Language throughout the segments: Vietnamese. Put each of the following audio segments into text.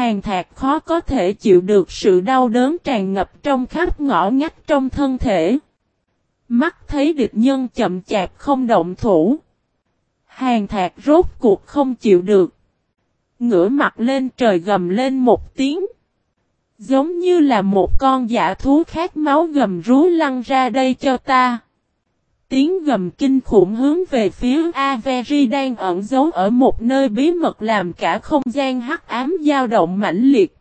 Hàn Thạc khó có thể chịu được sự đau đớn tràn ngập trong khắp ngõ ngách trong thân thể. Mắt thấy địch nhân chậm chạp không động thủ. Hàn Thạc rốt cuộc không chịu được. Ngửa mặt lên trời gầm lên một tiếng. Giống như là một con dã thú khát máu gầm rú lăn ra đây cho ta. Tiếng gầm kinh khủng hướng về phía Avery đang ẩn giấu ở một nơi bí mật làm cả không gian hắc ám dao động mãnh liệt.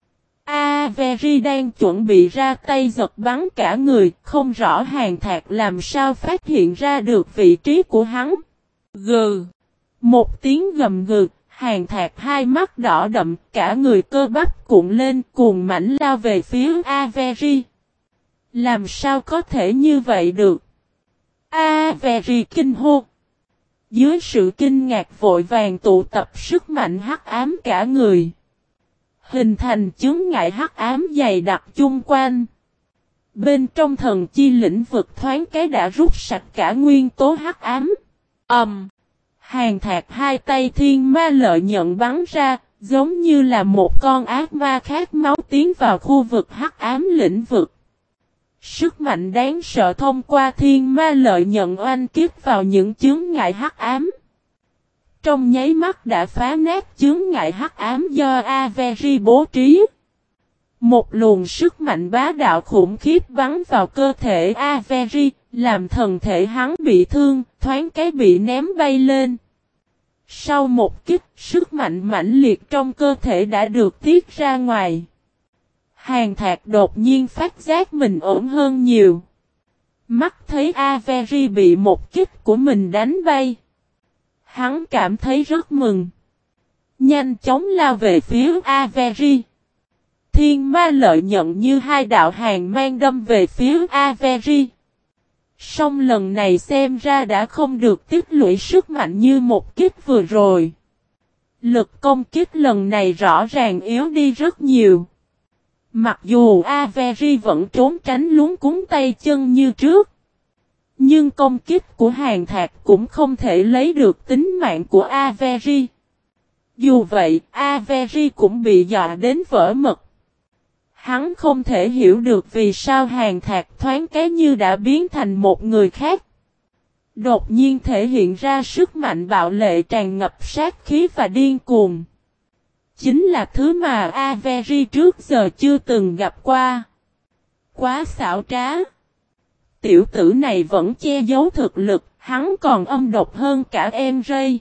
Avery đang chuẩn bị ra tay giật bắn cả người, không rõ Hàn Thạc làm sao phát hiện ra được vị trí của hắn. Gừ! Một tiếng gầm gừ, Hàn Thạc hai mắt đỏ đậm, cả người cơ bắp cuộn lên cuồng mãnh lao về phía Avery. Làm sao có thể như vậy được? Avery kinh hô. Dưới sự kinh ngạc vội vàng tụ tập sức mạnh hắc ám cả người. Hình thành chướng ngại hắc ám dày đặc chung quanh. Bên trong thần chi lĩnh vực thoáng cái đã rút sạch cả nguyên tố hắc ám. Hàn Thạc hai tay thiên ma lợi nhận bắn ra, giống như là một con ác ma khát máu tiến vào khu vực hắc ám lĩnh vực. Sức mạnh đáng sợ thông qua thiên ma lợi nhận oanh kích vào những chướng ngại hắc ám. Trong nháy mắt đã phá nát chướng ngại hắc ám do Avery bố trí. Một luồng sức mạnh bá đạo khủng khiếp bắn vào cơ thể Avery, làm thần thể hắn bị thương, thoáng cái bị ném bay lên. Sau một kích, sức mạnh mãnh liệt trong cơ thể đã được tiết ra ngoài. Hàn Thạc đột nhiên phát giác mình ổn hơn nhiều. Mắt thấy Avery bị một kích của mình đánh bay. Hắn cảm thấy rất mừng. Nhanh chóng lao về phía Avery. Thiên ma lợi nhận như hai đạo hàn mang đâm về phía Avery. Song lần này xem ra đã không được tích lũy sức mạnh như một kích vừa rồi. Lực công kích lần này rõ ràng yếu đi rất nhiều. Mặc dù Avery vẫn trốn tránh luống cuống tay chân như trước. Nhưng công kích của Hàn Thạc cũng không thể lấy được tính mạng của Avery. Dù vậy, Avery cũng bị dọa đến vỡ mật. Hắn không thể hiểu được vì sao Hàn Thạc thoáng cái như đã biến thành một người khác. Đột nhiên thể hiện ra sức mạnh bạo lệ tràn ngập sát khí và điên cuồng. Chính là thứ mà Avery trước giờ chưa từng gặp qua. Quá xảo trá. Tiểu tử này vẫn che giấu thực lực, hắn còn âm độc hơn cả em Ray.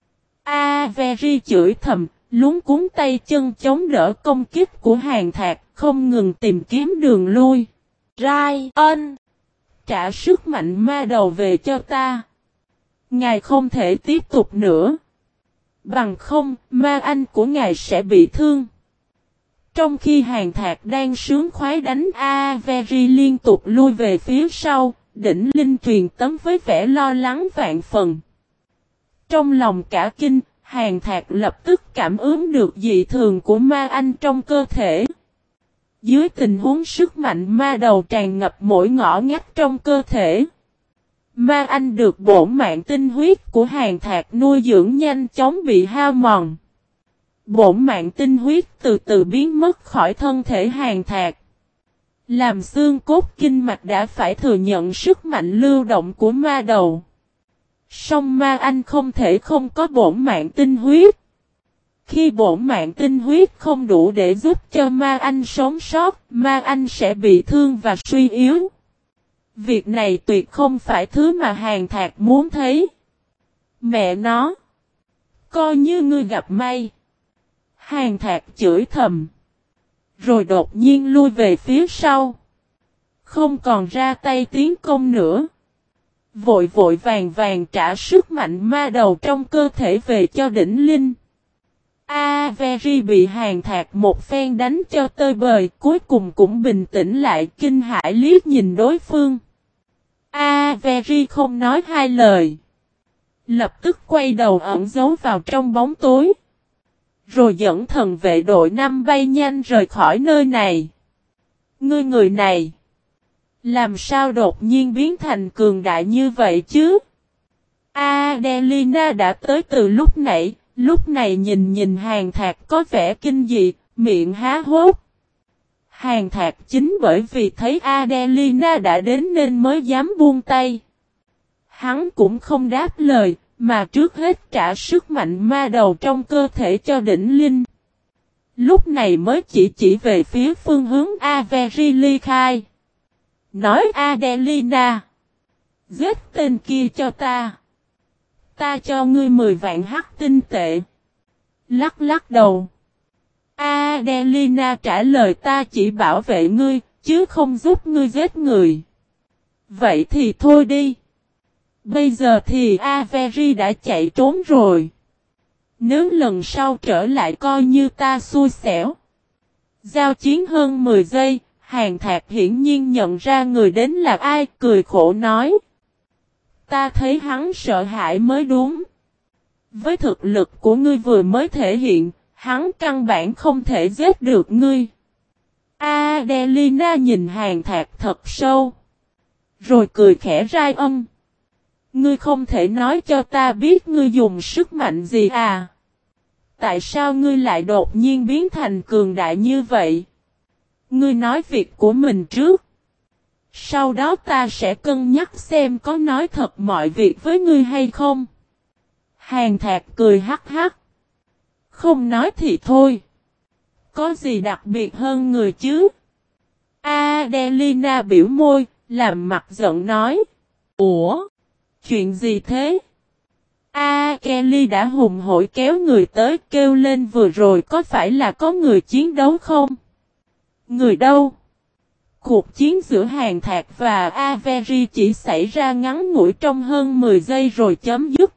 Avery chửi thầm, luống cuống tay chân chống đỡ công kích của Hàn Thạc, không ngừng tìm kiếm đường lui. Ryan! Trả sức mạnh ma đầu về cho ta. Ngài không thể tiếp tục nữa. Bằng không, ma anh của ngài sẽ bị thương. Trong khi Hàn Thạc đang sướng khoái đánh Avery liên tục lui về phía sau, đỉnh linh truyền tấm với vẻ lo lắng vạn phần. Trong lòng cả kinh, Hàn Thạc lập tức cảm ứng được dị thường của ma anh trong cơ thể. Dưới tình huống sức mạnh ma đầu tràn ngập mỗi ngõ ngách trong cơ thể. Ma anh được bổn mạng tinh huyết của Hàn Thạc nuôi dưỡng nhanh chóng bị hao mòn. Bổn mạng tinh huyết từ từ biến mất khỏi thân thể Hàn Thạc. Làm xương cốt kinh mạch đã phải thừa nhận sức mạnh lưu động của ma đầu. Song ma anh không thể không có bổn mạng tinh huyết. Khi bổn mạng tinh huyết không đủ để giúp cho ma anh sống sót, ma anh sẽ bị thương và suy yếu. Việc này tuyệt không phải thứ mà Hàn Thạc muốn thấy. Mẹ nó! Coi như ngươi gặp may. Hàn Thạc chửi thầm. Rồi đột nhiên lui về phía sau. Không còn ra tay tiến công nữa. Vội vội vàng vàng trả sức mạnh ma đầu trong cơ thể về cho đỉnh linh. Avery bị Hàn Thạc một phen đánh cho tơi bời, cuối cùng cũng bình tĩnh lại, kinh hãi liếc nhìn đối phương. Avery không nói hai lời. Lập tức quay đầu ẩn giấu vào trong bóng tối. Rồi dẫn thần vệ đội 5 bay nhanh rời khỏi nơi này. Ngươi người này. Làm sao đột nhiên biến thành cường đại như vậy chứ? Adelina đã tới từ lúc nãy. Lúc này nhìn Hàn Thạc có vẻ kinh dị. miệng há hốt. Hàn Thạc chính bởi vì thấy Adelina đã đến nên mới dám buông tay. Hắn cũng không đáp lời, mà trước hết trả sức mạnh ma đầu trong cơ thể cho đỉnh linh. Lúc này mới chỉ về phía phương hướng Avery ly khai. Nói Adelina, giết tên kia cho ta. Ta cho ngươi 10 vạn hắc tinh tệ. Lắc lắc đầu. Adelina trả lời ta chỉ bảo vệ ngươi, chứ không giúp ngươi giết người. Vậy thì thôi đi. Bây giờ thì Avery đã chạy trốn rồi. Nếu lần sau trở lại coi như ta xui xẻo. Giao chiến hơn 10 giây, Hàn Thạc hiển nhiên nhận ra người đến là ai, cười khổ nói. Ta thấy hắn sợ hãi mới đúng. Với thực lực của ngươi vừa mới thể hiện, hắn căn bản không thể giết được ngươi. Adelina nhìn Hàn Thạc thật sâu. Rồi cười khẽ rai âm. Ngươi không thể nói cho ta biết ngươi dùng sức mạnh gì à? Tại sao ngươi lại đột nhiên biến thành cường đại như vậy? Ngươi nói việc của mình trước. Sau đó ta sẽ cân nhắc xem có nói thật mọi việc với ngươi hay không. Hàn Thạc cười hắc hắc. Không nói thì thôi. Có gì đặc biệt hơn người chứ? Adelina biểu môi, làm mặt giận nói. Ủa? Chuyện gì thế? Kelly đã hùng hổ kéo người tới kêu lên vừa rồi có phải là có người chiến đấu không? Người đâu? Cuộc chiến giữa Hàn Thạc và Avery chỉ xảy ra ngắn ngủi trong hơn 10 giây rồi chấm dứt.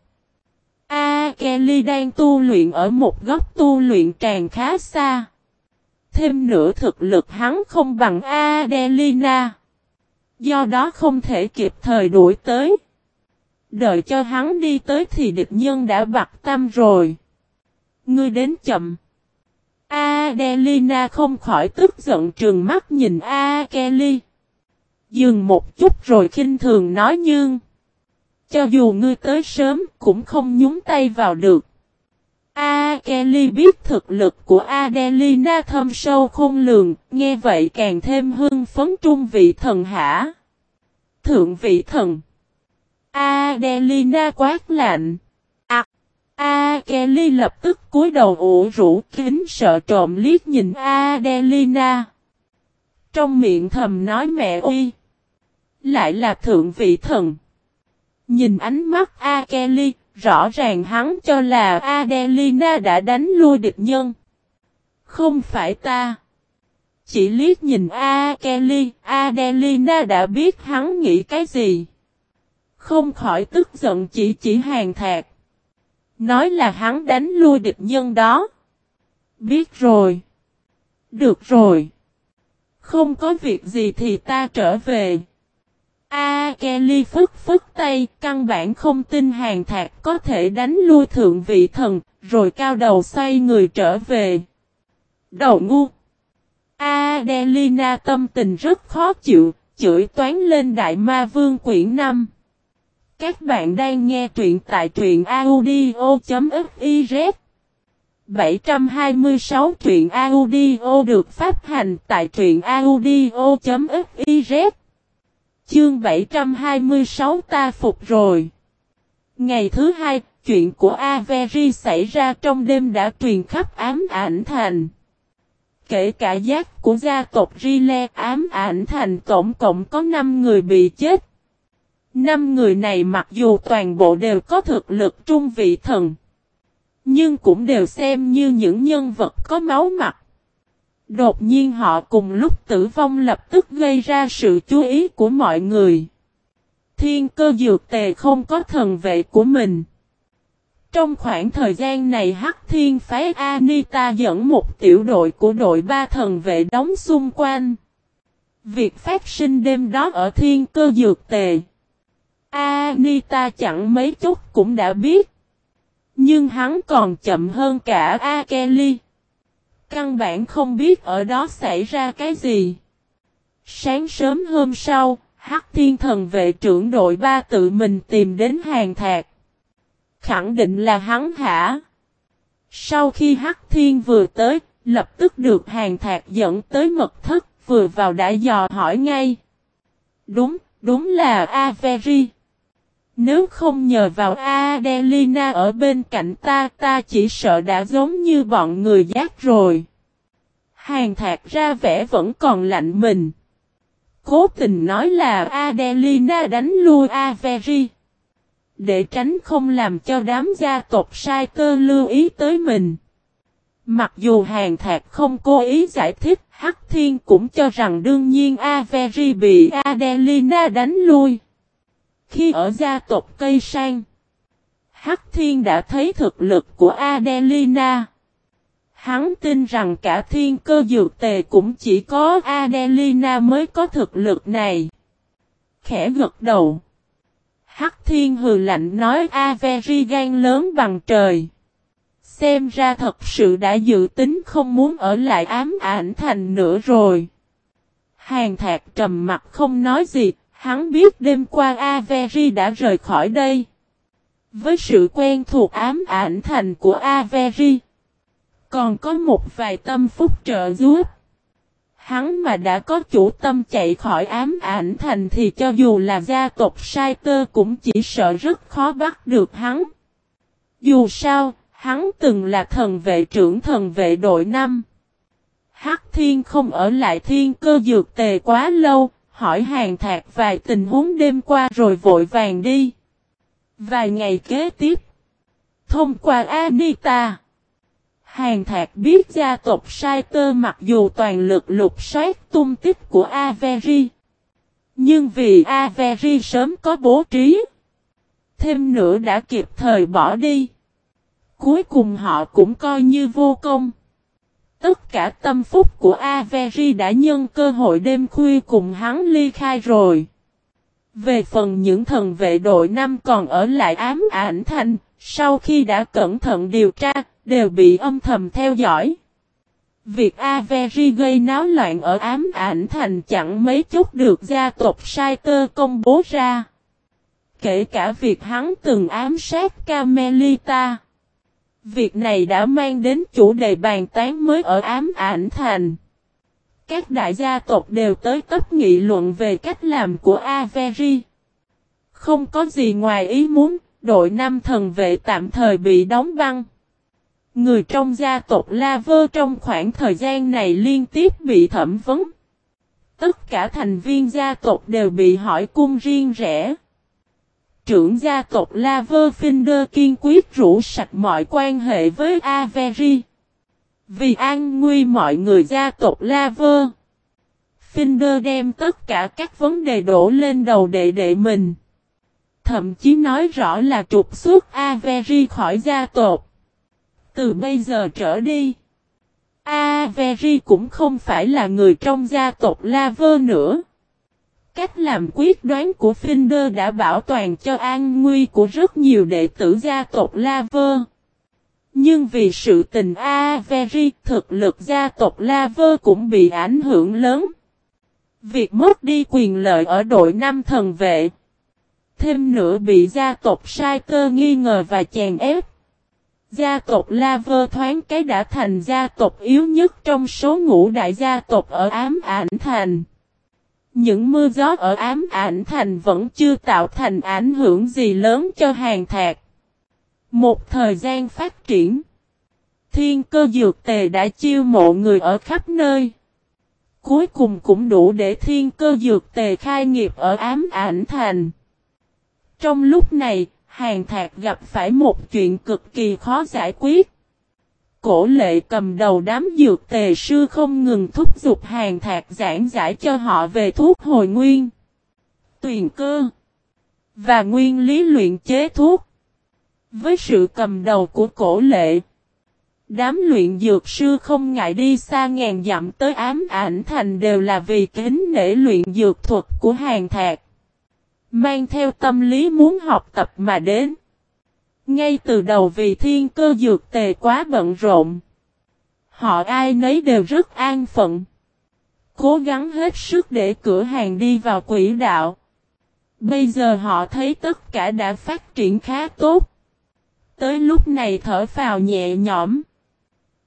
Kelly đang tu luyện ở một góc tu luyện tràn khá xa. Thêm nữa thực lực hắn không bằng Adelina. Do đó không thể kịp thời đuổi tới. Đợi cho hắn đi tới thì địch nhân đã bặt tâm rồi. Ngươi đến chậm. Adelina không khỏi tức giận trừng mắt nhìn Kelly. Dừng một chút rồi khinh thường nói nhưng. Cho dù ngươi tới sớm cũng không nhúng tay vào được. Kelly biết thực lực của Adelina thâm sâu khôn lường, nghe vậy càng thêm hưng phấn trung vị thần hả. Thượng vị thần. Adelina quát lạnh. Kelly lập tức cúi đầu ủ rũ kính sợ trộm liếc nhìn Adelina. Trong miệng thầm nói mẹ uy. Lại là thượng vị thần. Nhìn ánh mắt Kelly, rõ ràng hắn cho là Adelina đã đánh lui địch nhân. Không phải ta. Chỉ liếc nhìn Kelly, Adelina đã biết hắn nghĩ cái gì. Không khỏi tức giận chỉ Hàn Thạc. Nói là hắn đánh lui địch nhân đó. Biết rồi. Được rồi. Không có việc gì thì ta trở về. Kelly phức tay, căn bản không tin Hàn Thạc có thể đánh lui thượng vị thần, rồi cao đầu xoay người trở về. Đầu ngu. Adelina tâm tình rất khó chịu, chửi toán lên Đại Ma Vương quyển 5. Các bạn đang nghe truyện tại truyện audio.fiz 726 truyện audio được phát hành tại truyện audio.fiz. Chương 726 ta phục rồi. Ngày thứ hai, chuyện của Avery xảy ra trong đêm đã truyền khắp Ám Ảnh Thành. Kể cả giác của gia tộc Rile, Ám Ảnh Thành tổng cộng có 5 người bị chết. 5 người này mặc dù toàn bộ đều có thực lực trung vị thần, nhưng cũng đều xem như những nhân vật có máu mặt. Đột nhiên họ cùng lúc tử vong lập tức gây ra sự chú ý của mọi người. Thiên Cơ Dược Tề không có thần vệ của mình. Trong khoảng thời gian này Hắc Thiên phái Anita dẫn một tiểu đội của đội 3 thần vệ đóng xung quanh. Việc phát sinh đêm đó ở Thiên Cơ Dược Tề, Anita chẳng mấy chút cũng đã biết. Nhưng hắn còn chậm hơn cả Kelly. Căn bản không biết ở đó xảy ra cái gì. Sáng sớm hôm sau, Hắc Thiên thần vệ trưởng đội 3 tự mình tìm đến Hàn Thạc. Khẳng định là hắn hả? Sau khi Hắc Thiên vừa tới, Lập tức được Hàn Thạc dẫn tới mật thất, vừa vào đã dò hỏi ngay. Đúng là Avery. Nếu không nhờ vào Adelina ở bên cạnh ta chỉ sợ đã giống như bọn người giác rồi. Hàn Thạc ra vẻ vẫn còn lạnh mình. Cố tình nói là Adelina đánh lui Avery. Để tránh không làm cho đám gia tộc sai tơ lưu ý tới mình. Mặc dù Hàn Thạc không cố ý giải thích, Hắc Thiên cũng cho rằng đương nhiên Avery bị Adelina đánh lui. Khi ở gia tộc Cây Sang, Hắc Thiên đã thấy thực lực của Adelina. Hắn tin rằng cả Thiên Cơ Dược Tề cũng chỉ có Adelina mới có thực lực này. Khẽ gật đầu. Hắc Thiên hừ lạnh nói Avery gan lớn bằng trời. Xem ra thật sự đã dự tính không muốn ở lại Ám Ảnh Thành nữa rồi. Hàn Thạc trầm mặt không nói gì, hắn biết đêm qua Avery đã rời khỏi đây. Với sự quen thuộc Ám Ảnh Thành của Avery, còn có một vài tâm phúc trợ giúp. Hắn mà đã có chủ tâm chạy khỏi Ám Ảnh Thành thì cho dù là gia tộc sai tơ cũng chỉ sợ rất khó bắt được hắn. Dù sao, hắn từng là thần vệ trưởng thần vệ đội 5. Hắc Thiên không ở lại Thiên Cơ Dược Tề quá lâu, hỏi Hàn Thạc vài tình huống đêm qua rồi vội vàng đi. Vài ngày kế tiếp, thông qua Anita, Hàn Thạc biết gia tộc sai tơ mặc dù toàn lực lục soát tung tích của Avery, nhưng vì Avery sớm có bố trí, thêm nữa đã kịp thời bỏ đi. Cuối cùng họ cũng coi như vô công. Tất cả tâm phúc của Avery đã nhân cơ hội đêm khuya cùng hắn ly khai rồi. Về phần những thần vệ đội 5 còn ở lại Ám Ảnh Thành, sau khi đã cẩn thận điều tra, đều bị âm thầm theo dõi. Việc Avery gây náo loạn ở Ám Ảnh Thành chẳng mấy chốc được gia tộc sai tơ công bố ra. Kể cả việc hắn từng ám sát Carmelita. Việc này đã mang đến chủ đề bàn tán mới ở Ám Ảnh Thành. Các đại gia tộc đều tới tấp nghị luận về cách làm của Avery. Không có gì ngoài ý muốn, đội 5 thần vệ tạm thời bị đóng băng. Người trong gia tộc Laver trong khoảng thời gian này liên tiếp bị thẩm vấn. Tất cả thành viên gia tộc đều bị hỏi cung riêng rẽ. Trưởng gia tộc Laver Finder kiên quyết rũ sạch mọi quan hệ với Avery. Vì an nguy mọi người gia tộc Laver, Finder đem tất cả các vấn đề đổ lên đầu đệ mình. Thậm chí nói rõ là trục xuất Avery khỏi gia tộc. Từ bây giờ trở đi, Avery cũng không phải là người trong gia tộc Laver nữa. Cách làm quyết đoán của Finder đã bảo toàn cho an nguy của rất nhiều đệ tử gia tộc Laver. Nhưng vì sự tình Avery, thực lực gia tộc Laver cũng bị ảnh hưởng lớn. Việc mất đi quyền lợi ở đội 5 thần vệ, thêm nữa bị gia tộc sai tơ nghi ngờ và chèn ép. Gia tộc Laver thoáng cái đã thành gia tộc yếu nhất trong số ngũ đại gia tộc ở Ám Ảnh Thành. Những mưa gió ở Ám Ảnh Thành vẫn chưa tạo thành ảnh hưởng gì lớn cho Hàn Thạc. Một thời gian phát triển, Thiên Cơ Dược Tề đã chiêu mộ người ở khắp nơi. Cuối cùng cũng đủ để Thiên Cơ Dược Tề khai nghiệp ở Ám Ảnh Thành. Trong lúc này, Hàn Thạc gặp phải một chuyện cực kỳ khó giải quyết. Cổ Lệ cầm đầu đám dược tề sư không ngừng thúc giục Hàn Thạc giảng giải cho họ về thuốc hồi nguyên, tuyền cơ và nguyên lý luyện chế thuốc. Với sự cầm đầu của Cổ Lệ, đám luyện dược sư không ngại đi xa ngàn dặm tới Ám Ảnh Thành đều là vì kính nể luyện dược thuật của Hàn Thạc, mang theo tâm lý muốn học tập mà đến. Ngay từ đầu vì Thiên Cơ Dược Tề quá bận rộn, họ ai nấy đều rất an phận, cố gắng hết sức để cửa hàng đi vào quỹ đạo. Bây giờ họ thấy tất cả đã phát triển khá tốt. Tới lúc này thở phào nhẹ nhõm.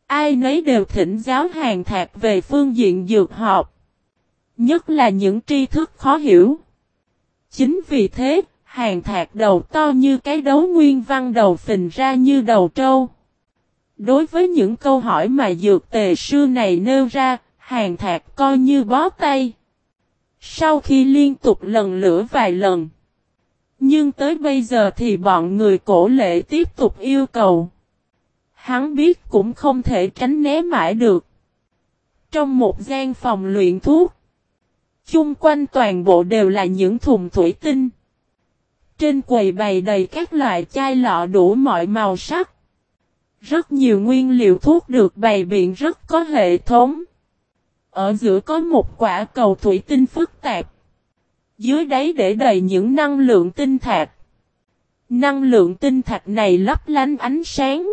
Ai nấy đều thỉnh giáo Hàn Thạc về phương diện dược học. Nhất là những tri thức khó hiểu. Chính vì thế, Hàn Thạc đầu to như cái đấu nguyên văn đầu phình ra như đầu trâu. Đối với những câu hỏi mà dược tề sư này nêu ra, Hàn Thạc coi như bó tay. Sau khi liên tục lần lữa vài lần. Nhưng tới bây giờ thì bọn người Cổ Lệ tiếp tục yêu cầu. Hắn biết cũng không thể tránh né mãi được. Trong một gian phòng luyện thuốc. Chung quanh toàn bộ đều là những thùng thủy tinh. Trên quầy bày đầy các loại chai lọ đủ mọi màu sắc. Rất nhiều nguyên liệu thuốc được bày biện rất có hệ thống. Ở giữa có một quả cầu thủy tinh phức tạp. Dưới đáy để đầy những năng lượng tinh thạch. Năng lượng tinh thạch này lấp lánh ánh sáng.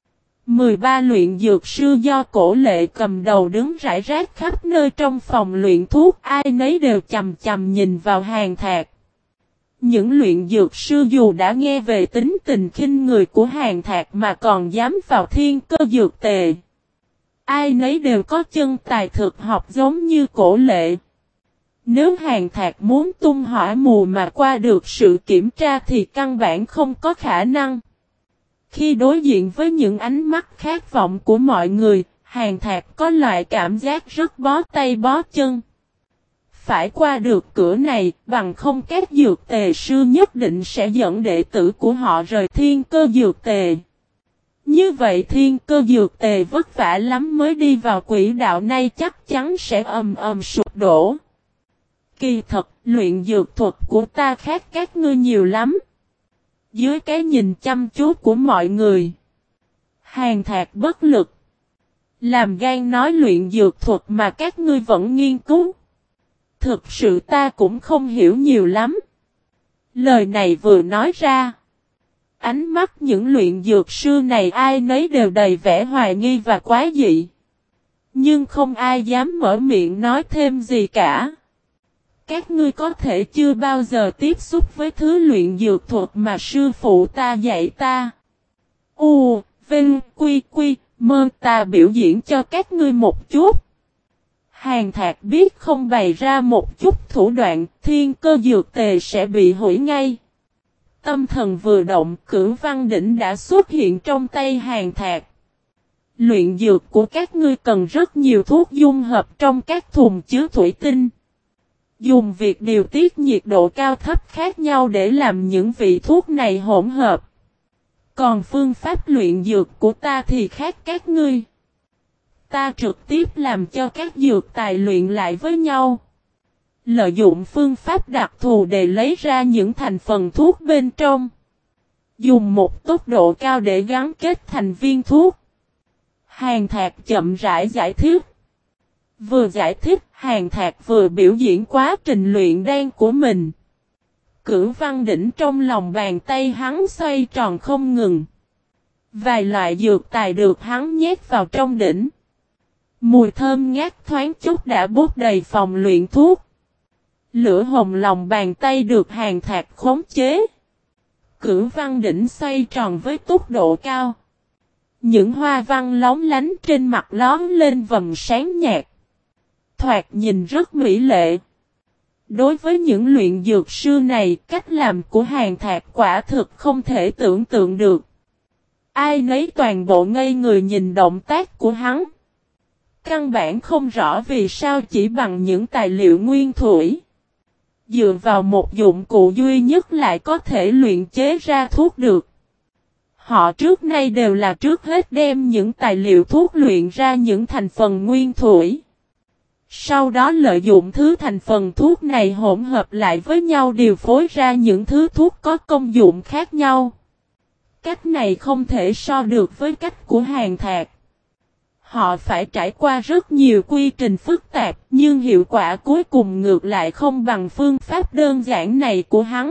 13 luyện dược sư do Cổ Lệ cầm đầu đứng rải rác khắp nơi trong phòng luyện thuốc, ai nấy đều chằm chằm nhìn vào Hàn Thạc. Những luyện dược sư dù đã nghe về tính tình khinh người của Hàn Thạc mà còn dám vào thiên cơ dược tề. Ai nấy đều có chân tài thực học giống như Cổ Lệ. Nếu Hàn Thạc muốn tung hỏa mù mà qua được sự kiểm tra thì căn bản không có khả năng. Khi đối diện với những ánh mắt khát vọng của mọi người, Hàn Thạc có loại cảm giác rất bó tay bó chân. Phải qua được cửa này, bằng không các dược tề sư nhất định sẽ dẫn đệ tử của họ rời thiên cơ dược tề. Như vậy thiên cơ dược tề vất vả lắm mới đi vào quỹ đạo này chắc chắn sẽ sụp đổ. Kỳ thật, luyện dược thuật của ta khác các ngươi nhiều lắm. Dưới cái nhìn chăm chú của mọi người, Hàn Thạc bất lực. Làm gan nói luyện dược thuật mà các ngươi vẫn nghiên cứu. Thực sự ta cũng không hiểu nhiều lắm. Lời này vừa nói ra. Ánh mắt những luyện dược sư này ai nấy đều đầy vẻ hoài nghi và quá dị. Nhưng không ai dám mở miệng nói thêm gì cả. Các ngươi có thể chưa bao giờ tiếp xúc với thứ luyện dược thuật mà sư phụ ta dạy ta. Vinh, Quy, Mơ ta biểu diễn cho các ngươi một chút. Hàn Thạc biết không bày ra một chút thủ đoạn, thiên cơ dược tề sẽ bị hủy ngay. Tâm thần vừa động, Cửu Văn Đỉnh đã xuất hiện trong tay Hàn Thạc. Luyện dược của các ngươi cần rất nhiều thuốc dung hợp trong các thùng chứa thủy tinh. Dùng việc điều tiết nhiệt độ cao thấp khác nhau để làm những vị thuốc này hỗn hợp. Còn phương pháp luyện dược của ta thì khác các ngươi. Ta trực tiếp làm cho các dược tài luyện lại với nhau. Lợi dụng phương pháp đặc thù để lấy ra những thành phần thuốc bên trong. Dùng một tốc độ cao để gắn kết thành viên thuốc. Hàn Thạc chậm rãi giải thích. Vừa giải thích, Hàn Thạc vừa biểu diễn quá trình luyện đan của mình. Cửu Văn Đỉnh trong lòng bàn tay hắn xoay tròn không ngừng. Vài loại dược tài được hắn nhét vào trong đỉnh. Mùi thơm ngát thoáng chút đã bốc đầy phòng luyện thuốc. Lửa hồng lòng bàn tay được Hàn Thạc khống chế. Cửu Văn Đỉnh xoay tròn với tốc độ cao. Những hoa văn lóng lánh trên mặt lóm lên vầng sáng nhạt. Thoạt nhìn rất mỹ lệ. Đối với những luyện dược sư này, cách làm của Hàn Thạc quả thực không thể tưởng tượng được. Ai nấy toàn bộ ngây người nhìn động tác của hắn. Căn bản không rõ vì sao chỉ bằng những tài liệu nguyên thủy. Dựa vào một dụng cụ duy nhất lại có thể luyện chế ra thuốc được. Họ trước nay đều là trước hết đem những tài liệu thuốc luyện ra những thành phần nguyên thủy. Sau đó lợi dụng thứ thành phần thuốc này hỗn hợp lại với nhau điều phối ra những thứ thuốc có công dụng khác nhau. Cách này không thể so được với cách của Hàn Thạc. Họ phải trải qua rất nhiều quy trình phức tạp, nhưng hiệu quả cuối cùng ngược lại không bằng phương pháp đơn giản này của hắn.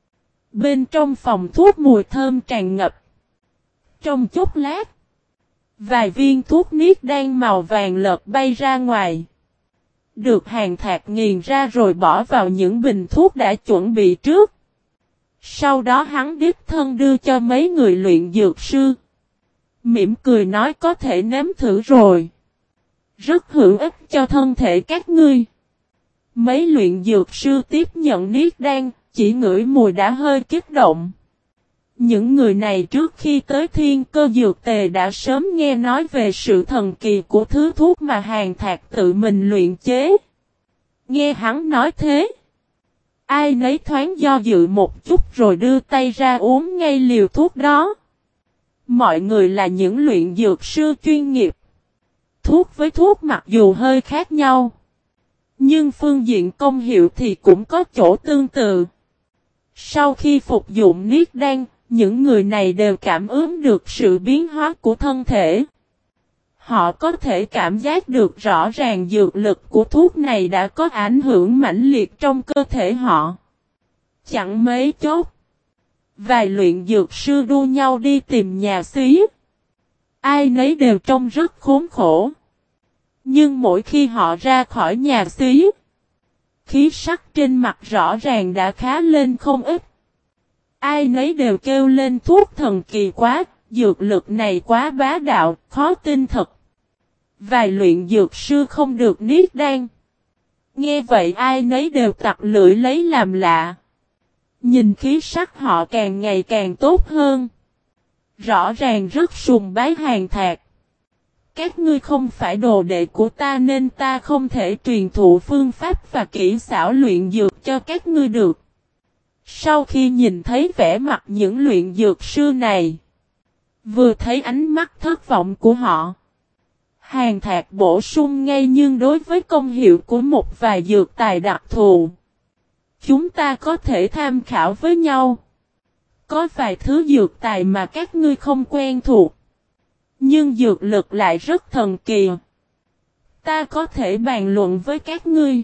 Bên trong phòng thuốc mùi thơm tràn ngập. Trong chốc lát, vài viên thuốc niết đan màu vàng lợt bay ra ngoài. Được Hàn Thạc nghiền ra rồi bỏ vào những bình thuốc đã chuẩn bị trước. Sau đó hắn đích thân đưa cho mấy người luyện dược sư. Mỉm cười nói có thể nếm thử rồi. Rất hữu ích cho thân thể các ngươi. Mấy luyện dược sư tiếp nhận niết đan, chỉ ngửi mùi đã hơi kích động. Những người này trước khi tới Thiên Cơ Dược Tề đã sớm nghe nói về sự thần kỳ của thứ thuốc mà Hàn Thạc tự mình luyện chế. Nghe hắn nói thế, ai nấy thoáng do dự một chút rồi đưa tay ra uống ngay liều thuốc đó. Mọi người là những luyện dược sư chuyên nghiệp. Thuốc với thuốc mặc dù hơi khác nhau, nhưng phương diện công hiệu thì cũng có chỗ tương tự. Sau khi phục dụng niết đan, những người này đều cảm ứng được sự biến hóa của thân thể. Họ có thể cảm giác được rõ ràng dược lực của thuốc này đã có ảnh hưởng mãnh liệt trong cơ thể họ. Chẳng mấy chốc, vài luyện dược sư đua nhau đi tìm nhà xí. Ai nấy đều trông rất khốn khổ. Nhưng mỗi khi họ ra khỏi nhà xí, khí sắc trên mặt rõ ràng đã khá lên không ít. Ai nấy đều kêu lên thuốc thần kỳ quá, dược lực này quá bá đạo, khó tin thật. Vài luyện dược sư không được niết đan. Nghe vậy ai nấy đều tặc lưỡi lấy làm lạ. Nhìn khí sắc họ càng ngày càng tốt hơn. Rõ ràng rất sùng bái Hàn Thạc. Các ngươi không phải đồ đệ của ta nên ta không thể truyền thụ phương pháp và kỹ xảo luyện dược cho các ngươi được. Sau khi nhìn thấy vẻ mặt những luyện dược sư này, vừa thấy ánh mắt thất vọng của họ, Hàn Thạc bổ sung ngay nhưng đối với công hiệu của một vài dược tài đặc thù, chúng ta có thể tham khảo với nhau. Có vài thứ dược tài mà các ngươi không quen thuộc, nhưng dược lực lại rất thần kỳ. Ta có thể bàn luận với các ngươi,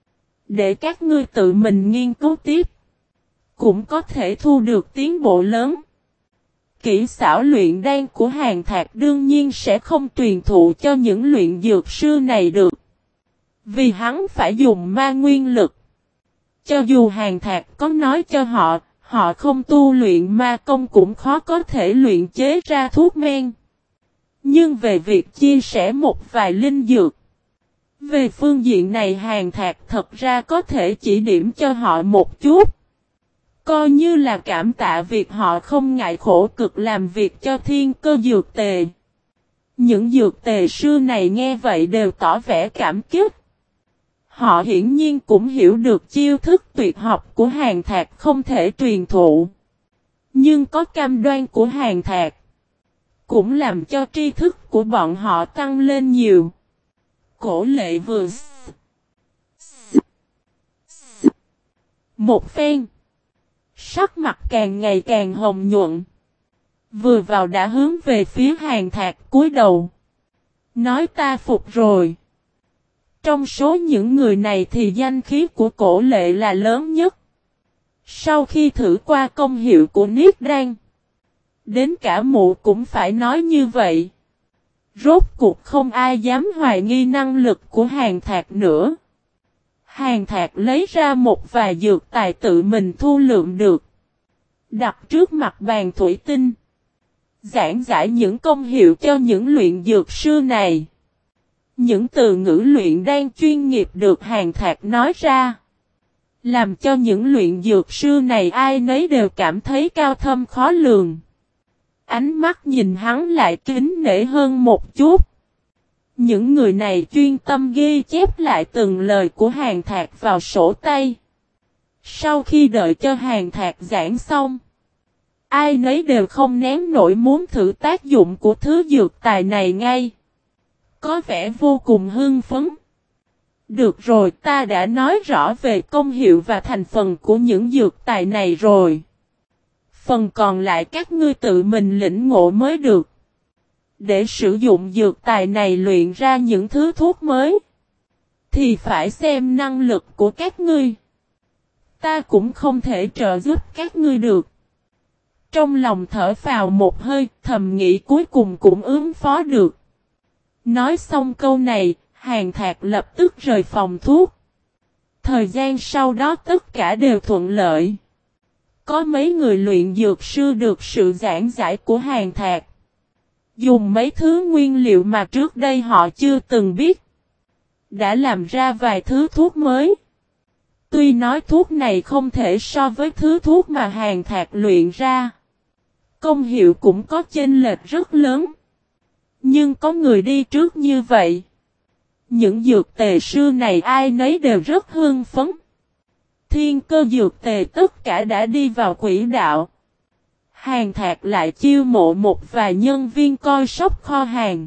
để các ngươi tự mình nghiên cứu tiếp. Cũng có thể thu được tiến bộ lớn. Kỹ xảo luyện đan của Hàn Thạc đương nhiên sẽ không truyền thụ cho những luyện dược sư này được. Vì hắn phải dùng ma nguyên lực. Cho dù Hàn Thạc có nói cho họ, họ không tu luyện ma công cũng khó có thể luyện chế ra thuốc men. Nhưng về việc chia sẻ một vài linh dược, về phương diện này Hàn Thạc thật ra có thể chỉ điểm cho họ một chút. Coi như là cảm tạ việc họ không ngại khổ cực làm việc cho Thiên Cơ Dược Tề. Những dược tề sư này nghe vậy đều tỏ vẻ cảm kích. Họ hiển nhiên cũng hiểu được chiêu thức tuyệt học của Hàn Thạc không thể truyền thụ. Nhưng có cam đoan của Hàn Thạc, cũng làm cho tri thức của bọn họ tăng lên nhiều. Cổ Lệ vừa một phen, sắc mặt càng ngày càng hồng nhuận. Vừa vào đã hướng về phía Hàn Thạc cúi đầu. Nói ta phục rồi. Trong số những người này thì danh khí của Cổ Lệ là lớn nhất. Sau khi thử qua công hiệu của Niết Đan, đến cả mụ cũng phải nói như vậy. Rốt cuộc không ai dám hoài nghi năng lực của Hàn Thạc nữa. Hàn Thạc lấy ra một vài dược tài tự mình thu lượm được, đặt trước mặt bàn thủy tinh, giảng giải những công hiệu cho những luyện dược sư này. Những từ ngữ luyện đan chuyên nghiệp được Hàn Thạc nói ra, làm cho những luyện dược sư này ai nấy đều cảm thấy cao thâm khó lường. Ánh mắt nhìn hắn lại kính nể hơn một chút. Những người này chuyên tâm ghi chép lại từng lời của Hàn Thạc vào sổ tay. Sau khi đợi cho Hàn Thạc giảng xong, ai nấy đều không nén nổi muốn thử tác dụng của thứ dược tài này ngay. Có vẻ vô cùng hưng phấn. Được rồi, ta đã nói rõ về công hiệu và thành phần của những dược tài này rồi. Phần còn lại các ngươi tự mình lĩnh ngộ mới được. Để sử dụng dược tài này luyện ra những thứ thuốc mới, thì phải xem năng lực của các ngươi. Ta cũng không thể trợ giúp các ngươi được. Trong lòng thở phào một hơi, thầm nghĩ cuối cùng cũng ứng phó được. Nói xong câu này, Hàn Thạc lập tức rời phòng thuốc. Thời gian sau đó tất cả đều thuận lợi. Có mấy người luyện dược sư được sự giảng giải của Hàn Thạc, Dùng mấy thứ nguyên liệu mà trước đây họ chưa từng biết. Đã làm ra vài thứ thuốc mới. Tuy nói thuốc này không thể so với thứ thuốc mà Hàn Thạc luyện ra. Công hiệu cũng có chênh lệch rất lớn. Nhưng có người đi trước như vậy. Những dược tề sư này ai nấy đều rất hưng phấn. Thiên cơ dược tề tất cả đã đi vào quỹ đạo. Hàn Thạc lại chiêu mộ một vài nhân viên coi sóc kho hàng.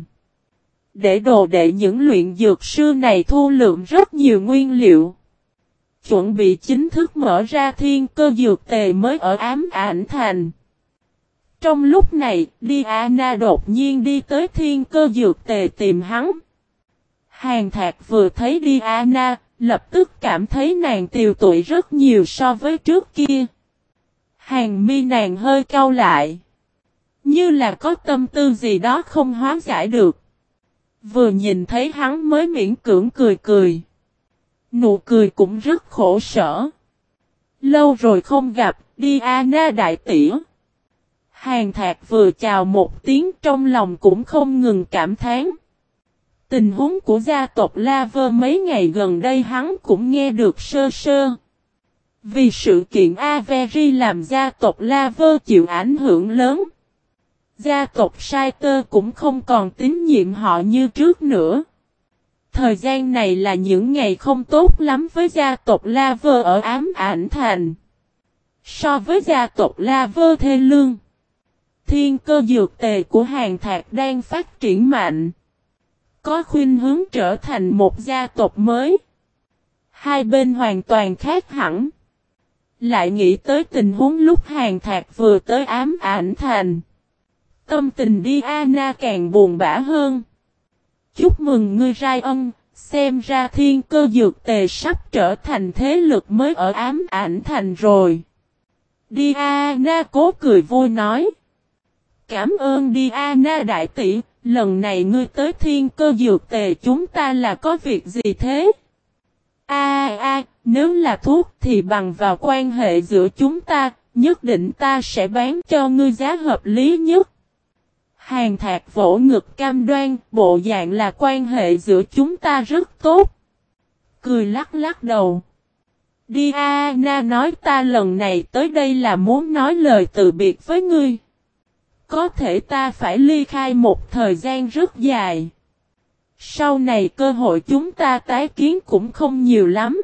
Để đồ đệ những luyện dược sư này thu lượm rất nhiều nguyên liệu. Chuẩn bị chính thức mở ra thiên cơ dược tề mới ở Ám Ảnh Thành. Trong lúc này, Diana đột nhiên đi tới thiên cơ dược tề tìm hắn. Hàn Thạc vừa thấy Diana, lập tức cảm thấy nàng tiều tụy rất nhiều so với trước kia. Hàng mi nàng hơi cau lại. Như là có tâm tư gì đó không hóa giải được. Vừa nhìn thấy hắn mới miễn cưỡng cười cười. Nụ cười cũng rất khổ sở. Lâu rồi không gặp, Diana đại tỷ. Hàn Thạc vừa chào một tiếng trong lòng cũng không ngừng cảm thán. Tình huống của gia tộc La Vơ mấy ngày gần đây hắn cũng nghe được sơ sơ. Vì sự kiện Avery làm gia tộc La Vơ chịu ảnh hưởng lớn. Gia tộc Saiter cũng không còn tín nhiệm họ như trước nữa. Thời gian này là những ngày không tốt lắm với gia tộc La Vơ ở Ám Ảnh Thành. So với gia tộc La Vơ thê lương, thiên cơ dược tề của Hàn Thạc đang phát triển mạnh. Có khuynh hướng trở thành một gia tộc mới. Hai bên hoàn toàn khác hẳn. Lại nghĩ tới tình huống lúc Hàn Thạc vừa tới Ám Ảnh Thành. Tâm tình Diana càng buồn bã hơn. Chúc mừng ngươi Ryan, xem ra thiên cơ dược tề sắp trở thành thế lực mới ở Ám Ảnh Thành rồi. Diana cố cười vui nói. Cảm ơn Diana đại tỷ, lần này ngươi tới thiên cơ dược tề chúng ta là có việc gì thế? Nếu là thuốc thì bằng vào quan hệ giữa chúng ta, nhất định ta sẽ bán cho ngươi giá hợp lý nhất. Hàn Thạc vỗ ngực cam đoan, bộ dạng là quan hệ giữa chúng ta rất tốt. Cười lắc lắc đầu. Diana nói ta lần này tới đây là muốn nói lời từ biệt với ngươi. Có thể ta phải ly khai một thời gian rất dài. Sau này cơ hội chúng ta tái kiến cũng không nhiều lắm.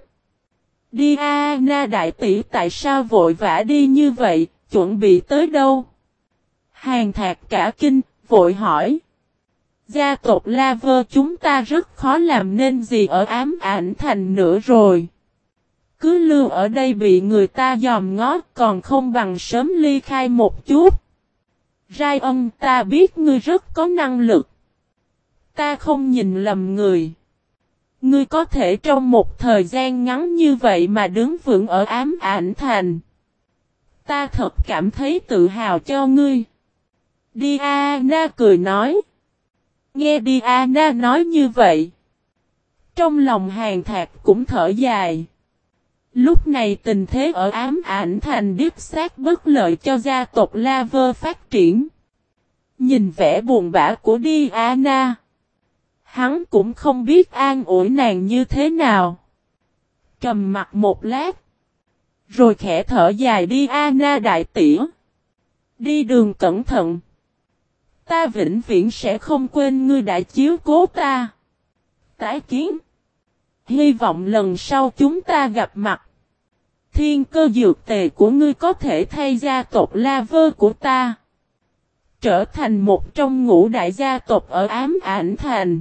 Diana đại tỷ tại sao vội vã đi như vậy, chuẩn bị tới đâu? Hàn Thạc cả kinh, vội hỏi. Gia tộc La Vơ chúng ta rất khó làm nên gì ở Ám Ảnh Thành nữa rồi. Cứ lưu ở đây bị người ta dòm ngó còn không bằng sớm ly khai một chút. Ryan ta biết ngươi rất có năng lực. Ta không nhìn lầm người. Ngươi có thể trong một thời gian ngắn như vậy mà đứng vững ở Ám Ảnh Thành. Ta thật cảm thấy tự hào cho ngươi. Diana cười nói. Nghe Diana nói như vậy. Trong lòng Hàn Thạc cũng thở dài. Lúc này tình thế ở Ám Ảnh Thành đích xác bất lợi cho gia tộc La Vơ phát triển. Nhìn vẻ buồn bã của Diana. Hắn cũng không biết an ủi nàng như thế nào. Trầm mặt một lát. Rồi khẽ thở dài Diana đại tỷ. Đi đường cẩn thận. Ta vĩnh viễn sẽ không quên ngươi đã chiếu cố ta. Tái kiến. Hy vọng lần sau chúng ta gặp mặt. Thiên cơ dược tề của ngươi có thể thay gia tộc La Vơ của ta. Trở thành một trong ngũ đại gia tộc ở Ám Ảnh Thành.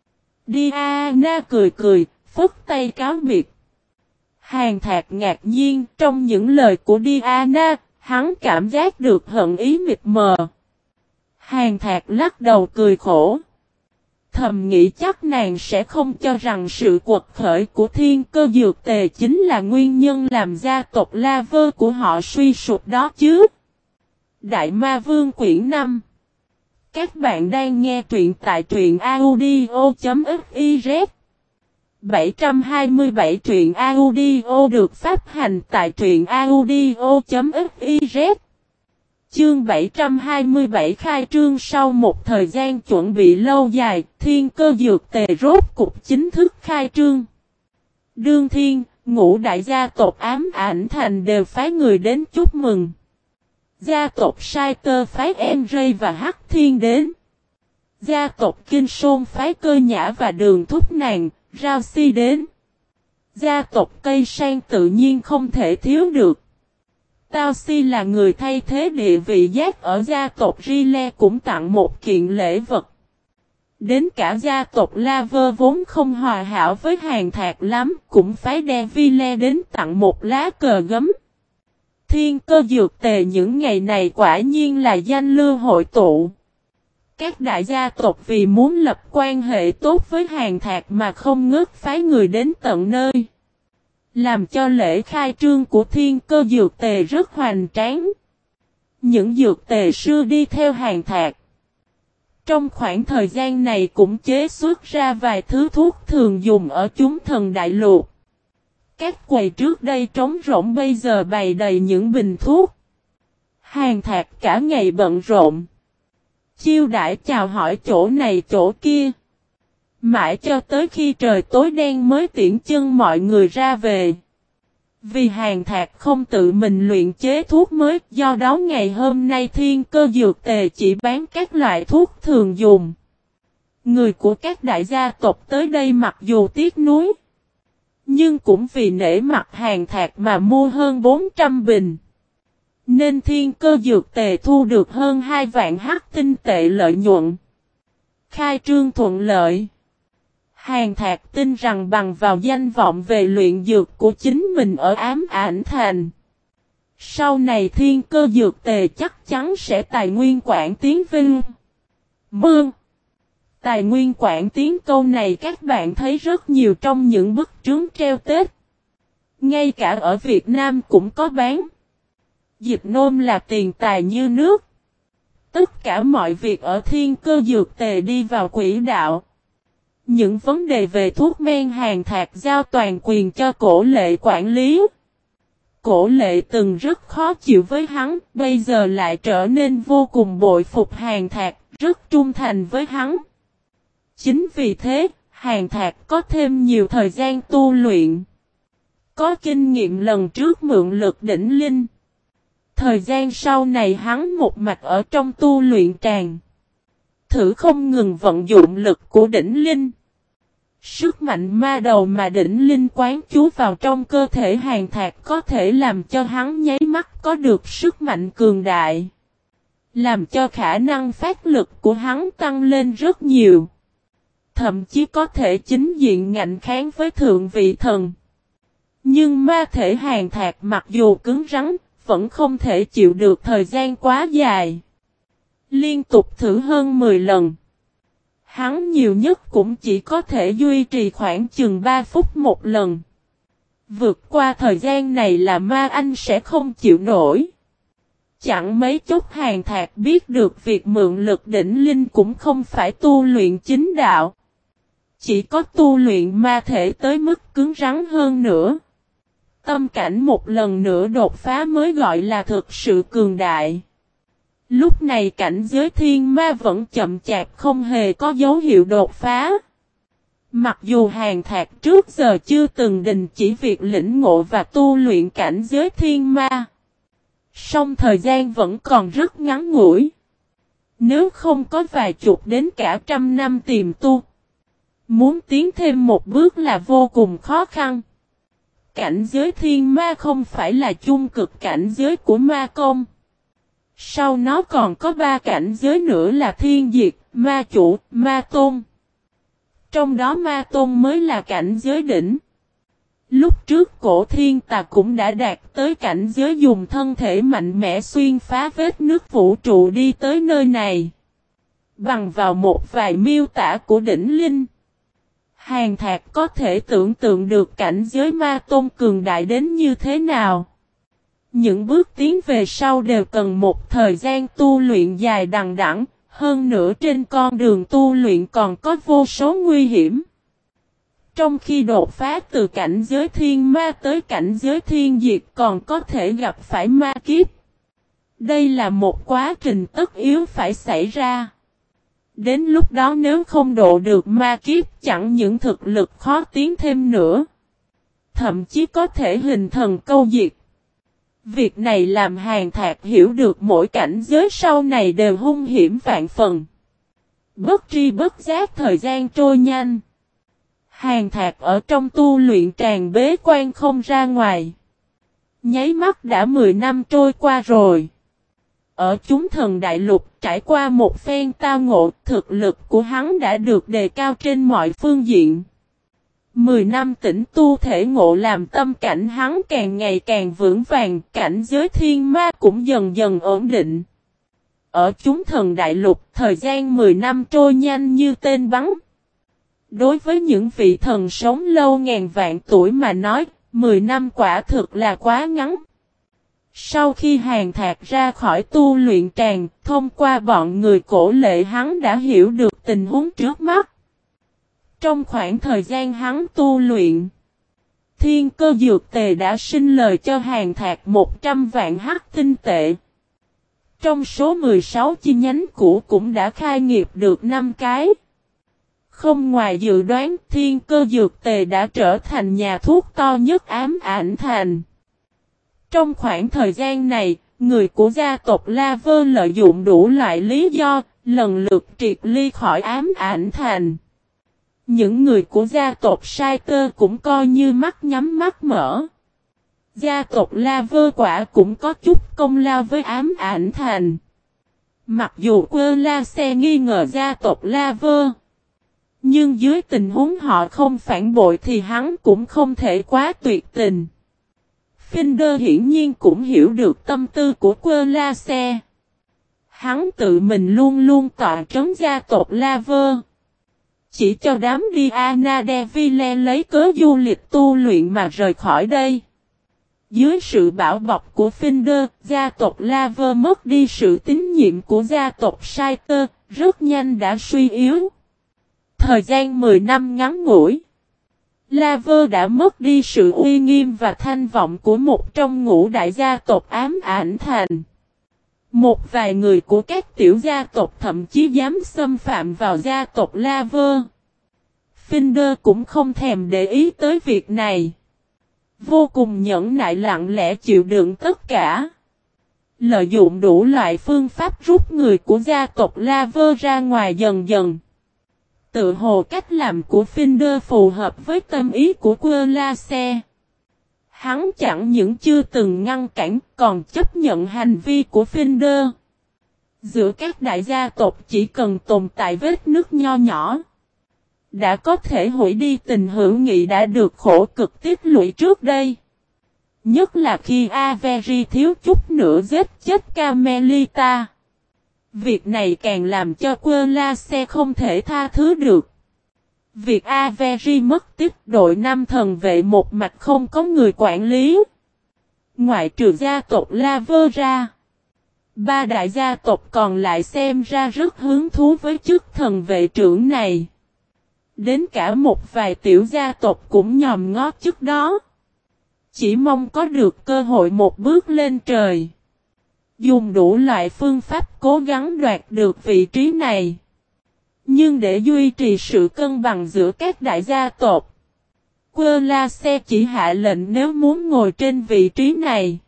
Diana cười cười, phất tay cáo biệt. Hàn Thạc ngạc nhiên trong những lời của Diana, hắn cảm giác được hận ý mịt mờ. Hàn Thạc lắc đầu cười khổ. Thầm nghĩ chắc nàng sẽ không cho rằng sự quật khởi của thiên cơ dược tề chính là nguyên nhân làm gia tộc La Vơ của họ suy sụp đó chứ. Đại Ma Vương quyển 5. Các bạn đang nghe truyện tại truyện audio.fiz. 727 truyện audio được phát hành tại truyện audio.fiz. Chương 727 khai trương. Sau một thời gian chuẩn bị lâu dài, Thiên Cơ Dược Tề rốt cục chính thức khai trương. Đương Thiên, ngũ đại gia tộc Ám Ảnh Thành đều phái người đến chúc mừng. Gia tộc Sai Cơ phái Enray và Hắc Thiên đến. Gia tộc Kinh Sôn phái Cơ Nhã và Đường Thúc Nàng, Rao Si đến. Gia tộc Cây Sang tự nhiên không thể thiếu được. Tao Si là người thay thế địa vị giác ở gia tộc Rile cũng tặng một kiện lễ vật. Đến cả gia tộc Laver vốn không hòa hảo với Hàng Thạc lắm, cũng phái Devile đến tặng một lá cờ gấm. Thiên Cơ Dược Tề những ngày này quả nhiên là danh lưu hội tụ. Các đại gia tộc vì muốn lập quan hệ tốt với Hàng Thạc mà không ngớt phái người đến tận nơi. Làm cho lễ khai trương của Thiên Cơ Dược Tề rất hoành tráng. Những dược tề sư đi theo Hàng Thạc. Trong khoảng thời gian này cũng chế xuất ra vài thứ thuốc thường dùng ở chúng thần đại lục. Các quầy trước đây trống rỗng bây giờ bày đầy những bình thuốc. Hàng Thạc cả ngày bận rộn. Chiêu đãi chào hỏi chỗ này chỗ kia. Mãi cho tới khi trời tối đen mới tiễn chân mọi người ra về. Vì Hàng Thạc không tự mình luyện chế thuốc mới, do đó ngày hôm nay Thiên Cơ Dược Tề chỉ bán các loại thuốc thường dùng. Người của các đại gia tộc tới đây mặc dù tiếc nuối, nhưng cũng vì nể mặt Hàng Thạc mà mua hơn 400 bình. Nên Thiên Cơ Dược Tề thu được hơn 2 vạn hắc tinh tệ lợi nhuận. Khai trương thuận lợi. Hàng Thạc tin rằng bằng vào danh vọng về luyện dược của chính mình ở Ám Ảnh Thành, sau này Thiên Cơ Dược Tề chắc chắn sẽ tài nguyên quảng tiến vinh. Mương. Tài nguyên quảng tiến câu này các bạn thấy rất nhiều trong những bức trướng treo Tết. Ngay cả ở Việt Nam cũng có bán. Dịch nôm là tiền tài như nước. Tất cả mọi việc ở Thiên Cơ Dược Tề đi vào quỹ đạo. Những vấn đề về thuốc men Hàng Thạc giao toàn quyền cho Cổ Lệ quản lý. Cổ Lệ từng rất khó chịu với hắn, bây giờ lại trở nên vô cùng bội phục Hàng Thạc, rất trung thành với hắn. Chính vì thế, Hàng Thạc có thêm nhiều thời gian tu luyện. Có kinh nghiệm lần trước mượn lực đỉnh linh. Thời gian sau này hắn một mạch ở trong tu luyện tràng. Thử không ngừng vận dụng lực của đỉnh linh. Sức mạnh ma đầu mà đỉnh linh quán chú vào trong cơ thể Hàng Thạc có thể làm cho hắn nháy mắt có được sức mạnh cường đại. Làm cho khả năng phát lực của hắn tăng lên rất nhiều. Thậm chí có thể chính diện ngạnh kháng với thượng vị thần. Nhưng ma thể Hàng Thạc mặc dù cứng rắn, vẫn không thể chịu được thời gian quá dài. Liên tục thử hơn 10 lần. Hắn nhiều nhất cũng chỉ có thể duy trì khoảng chừng 3 phút một lần. Vượt qua thời gian này là ma anh sẽ không chịu nổi. Chẳng mấy chốc Hàng Thạc biết được việc mượn lực đỉnh linh cũng không phải tu luyện chính đạo. Chỉ có tu luyện ma thể tới mức cứng rắn hơn nữa. Tâm cảnh một lần nữa đột phá mới gọi là thực sự cường đại. Lúc này cảnh giới thiên ma vẫn chậm chạp không hề có dấu hiệu đột phá. Mặc dù Hàng Thạc trước giờ chưa từng đình chỉ việc lĩnh ngộ và tu luyện cảnh giới thiên ma. Song thời gian vẫn còn rất ngắn ngủi. Nếu không có vài chục đến cả trăm năm tìm tu. Muốn tiến thêm một bước là vô cùng khó khăn. Cảnh giới thiên ma không phải là chung cực cảnh giới của ma công. Sau nó còn có 3 cảnh giới nữa là thiên diệt, ma chủ, ma tôn. Trong đó ma tôn mới là cảnh giới đỉnh. Lúc trước Cổ Thiên Tà cũng đã đạt tới cảnh giới dùng thân thể mạnh mẽ xuyên phá vết nước vũ trụ đi tới nơi này. Bằng vào một vài miêu tả của đỉnh linh, Hàng Thạc có thể tưởng tượng được cảnh giới ma tôn cường đại đến như thế nào. Những bước tiến về sau đều cần một thời gian tu luyện dài đằng đẵng, hơn nữa trên con đường tu luyện còn có vô số nguy hiểm. Trong khi đột phá từ cảnh giới thiên ma tới cảnh giới thiên diệt còn có thể gặp phải ma kiếp. Đây là một quá trình tất yếu phải xảy ra. Đến lúc đó nếu không độ được ma kiếp chẳng những thực lực khó tiến thêm nữa, thậm chí có thể hình thần câu diệt. Việc này làm Hàn Thạc hiểu được mỗi cảnh giới sau này đều hung hiểm vạn phần. Bất tri bất giác thời gian trôi nhanh. Hàn Thạc ở trong tu luyện tràng bế quan không ra ngoài. Nháy mắt đã 10 năm trôi qua rồi. Ở chúng thần đại lục trải qua một phen tao ngộ, thực lực của hắn đã được đề cao trên mọi phương diện. 10 năm tĩnh tu thể ngộ làm tâm cảnh hắn càng ngày càng vững vàng, cảnh giới thiên ma cũng dần dần ổn định. Ở chúng thần đại lục, thời gian 10 năm trôi nhanh như tên bắn. Đối với những vị thần sống lâu ngàn vạn tuổi mà nói, 10 năm quả thực là quá ngắn. Sau khi Hàn Thạc ra khỏi tu luyện tràng, thông qua bọn người cổ lệ hắn đã hiểu được tình huống trước mắt. Trong khoảng thời gian hắn tu luyện, Thiên Cơ Dược Tề đã sinh lời cho Hàn Thạc 100 vạn hắc tinh tệ. Trong số 16 chi nhánh cũ cũng đã khai nghiệp được 5 cái. Không ngoài dự đoán, Thiên Cơ Dược Tề đã trở thành nhà thuốc to nhất Ám Ảnh Thành. Trong khoảng thời gian này, người của gia tộc La Vơ lợi dụng đủ loại lý do, lần lượt triệt ly khỏi Ám Ảnh Thành. Những người của gia tộc Sai Tơ cũng coi như mắt nhắm mắt mở. Gia tộc La Vơ quả cũng có chút công lao với Ám Ảnh Thành. Mặc dù Quơ La Xe nghi ngờ gia tộc La Vơ, nhưng dưới tình huống họ không phản bội thì hắn cũng không thể quá tuyệt tình. Finder hiển nhiên cũng hiểu được tâm tư của Quơ La Xe. Hắn tự mình luôn luôn tọa trấn gia tộc La Vơ. Chỉ cho đám Diana Deville lấy cớ du lịch tu luyện mà rời khỏi đây. Dưới sự bảo bọc của Finder, gia tộc La Vơ mất đi sự tín nhiệm của gia tộc Saiter, rất nhanh đã suy yếu. Thời gian 10 năm ngắn ngủi, La Vơ đã mất đi sự uy nghiêm và thanh vọng của một trong ngũ đại gia tộc Ám Ảnh Thành. Một vài người của các tiểu gia tộc thậm chí dám xâm phạm vào gia tộc La Vơ. Finder cũng không thèm để ý tới việc này. Vô cùng nhẫn nại lặng lẽ chịu đựng tất cả. Lợi dụng đủ loại phương pháp rút người của gia tộc La Vơ ra ngoài dần dần. Tự hồ cách làm của Finder phù hợp với tâm ý của Quơ La Xe. Hắn chẳng những chưa từng ngăn cản còn chấp nhận hành vi của Finder. Giữa các đại gia tộc chỉ cần tồn tại vết nứt nho nhỏ, đã có thể hủy đi tình hữu nghị đã được khổ cực tích lũy trước đây. Nhất là khi Avery thiếu chút nữa giết chết Carmelita. Việc này càng làm cho Quơ La Xe không thể tha thứ được. Việc Avery mất tích đội 5 thần vệ một mạch không có người quản lý. Ngoại trừ gia tộc La Vơ ra, 3 đại gia tộc còn lại xem ra rất hứng thú với chức thần vệ trưởng này. Đến cả một vài tiểu gia tộc cũng nhòm ngó chức đó. Chỉ mong có được cơ hội một bước lên trời. Dùng đủ loại phương pháp cố gắng đoạt được vị trí này. Nhưng để duy trì sự cân bằng giữa các đại gia tộc, Quơ La Xe chỉ hạ lệnh nếu muốn ngồi trên vị trí này,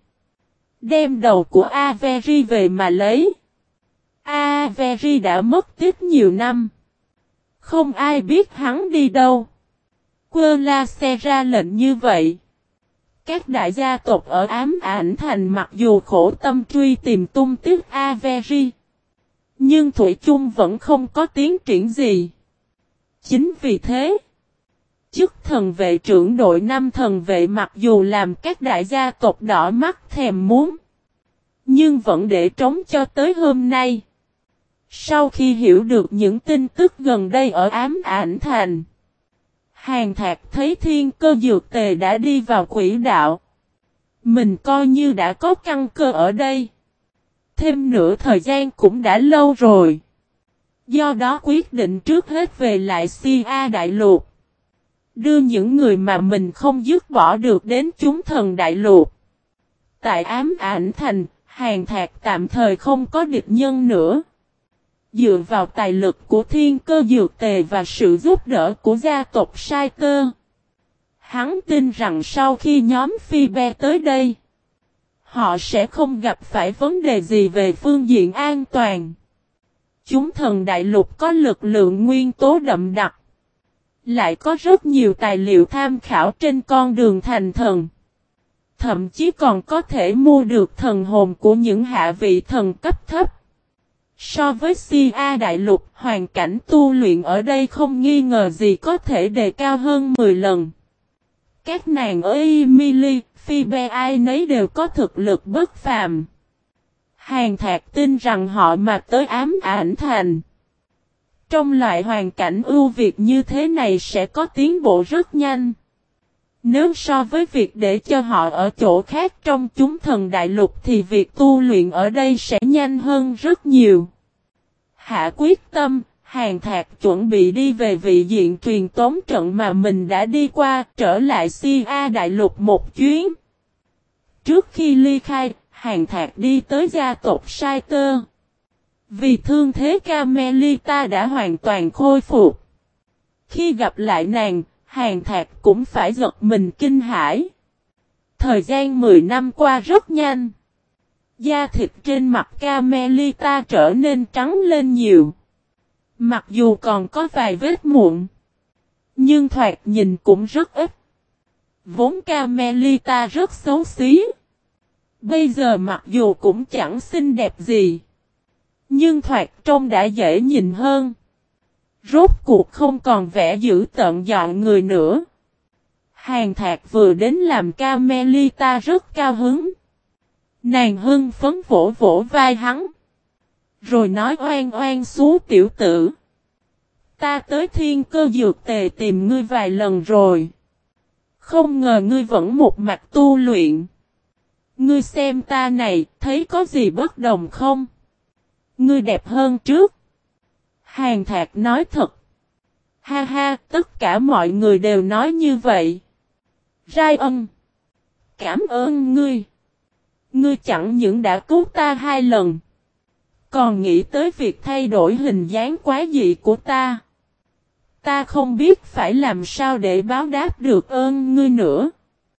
đem đầu của Avery về mà lấy. Avery đã mất tích nhiều năm. Không ai biết hắn đi đâu. Quơ La Xe ra lệnh như vậy. Các đại gia tộc ở Ám Ảnh Thành mặc dù khổ tâm truy tìm tung tích Avery, nhưng thủy chung vẫn không có tiến triển gì. Chính vì thế, chức thần vệ trưởng đội 5 thần vệ mặc dù làm các đại gia tộc đỏ mắt thèm muốn, nhưng vẫn để trống cho tới hôm nay. Sau khi hiểu được những tin tức gần đây ở Ám Ảnh Thành, Hàn Thạc thấy Thiên Cơ Dược Tề đã đi vào quỹ đạo. Mình coi như đã có căn cơ ở đây. Thêm nữa thời gian cũng đã lâu rồi. Do đó quyết định trước hết về lại Si A Đại Lục. Đưa những người mà mình không dứt bỏ được đến chúng thần Đại Lục. Tại Ám Ảnh Thành, Hàn Thạc tạm thời không có địch nhân nữa. Dựa vào tài lực của Thiên Cơ Dược Tề và sự giúp đỡ của gia tộc Sai Tơ, hắn tin rằng sau khi nhóm Phi Be tới đây, họ sẽ không gặp phải vấn đề gì về phương diện an toàn. Chúng thần đại lục có lực lượng nguyên tố đậm đặc, lại có rất nhiều tài liệu tham khảo trên con đường thành thần. Thậm chí còn có thể mua được thần hồn của những hạ vị thần cấp thấp. So với Sia đại lục, hoàn cảnh tu luyện ở đây không nghi ngờ gì có thể đề cao hơn 10 lần. Các nàng ở Emily, Phoebe ai nấy đều có thực lực bất phàm. Hàn Thạc tin rằng họ mà tới Ám Ảnh Thành, trong loại hoàn cảnh ưu việt như thế này sẽ có tiến bộ rất nhanh. Nếu so với việc để cho họ ở chỗ khác trong chúng thần đại lục thì việc tu luyện ở đây sẽ nhanh hơn rất nhiều. Hạ quyết tâm, Hàn Thạc chuẩn bị đi về vị diện truyền tống trận mà mình đã đi qua, trở lại Sia đại lục một chuyến. Trước khi ly khai, Hàn Thạc đi tới gia tộc Sai Tơ. Vì thương thế Carmelita đã hoàn toàn khôi phục. Khi gặp lại nàng, Hàn Thạc cũng phải giật mình kinh hãi. Thời gian 10 năm qua rất nhanh. Da thịt trên mặt Carmelita trở nên trắng lên nhiều. Mặc dù còn có vài vết mụn, nhưng thoạt nhìn cũng rất ít. Vốn Carmelita rất xấu xí. Bây giờ mặc dù cũng chẳng xinh đẹp gì, nhưng thoạt trông đã dễ nhìn hơn. Rốt cuộc không còn vẻ dữ tợn dọn người nữa. Hàn Thạc vừa đến làm Carmelita rất cao hứng. Nàng hưng phấn vỗ vỗ vai hắn, rồi nói oan oan xú tiểu tử. Ta tới Thiên Cơ Dược Tề tìm ngươi vài lần rồi. Không ngờ ngươi vẫn một mặt tu luyện. Ngươi xem ta này, thấy có gì bất đồng không? Ngươi đẹp hơn trước. Hàn Thạc nói thật. Ha ha, tất cả mọi người đều nói như vậy. Rai ân. Cảm ơn ngươi. Ngươi chẳng những đã cứu ta 2 lần, còn nghĩ tới việc thay đổi hình dáng quái dị của ta. Ta không biết phải làm sao để báo đáp được ơn ngươi nữa.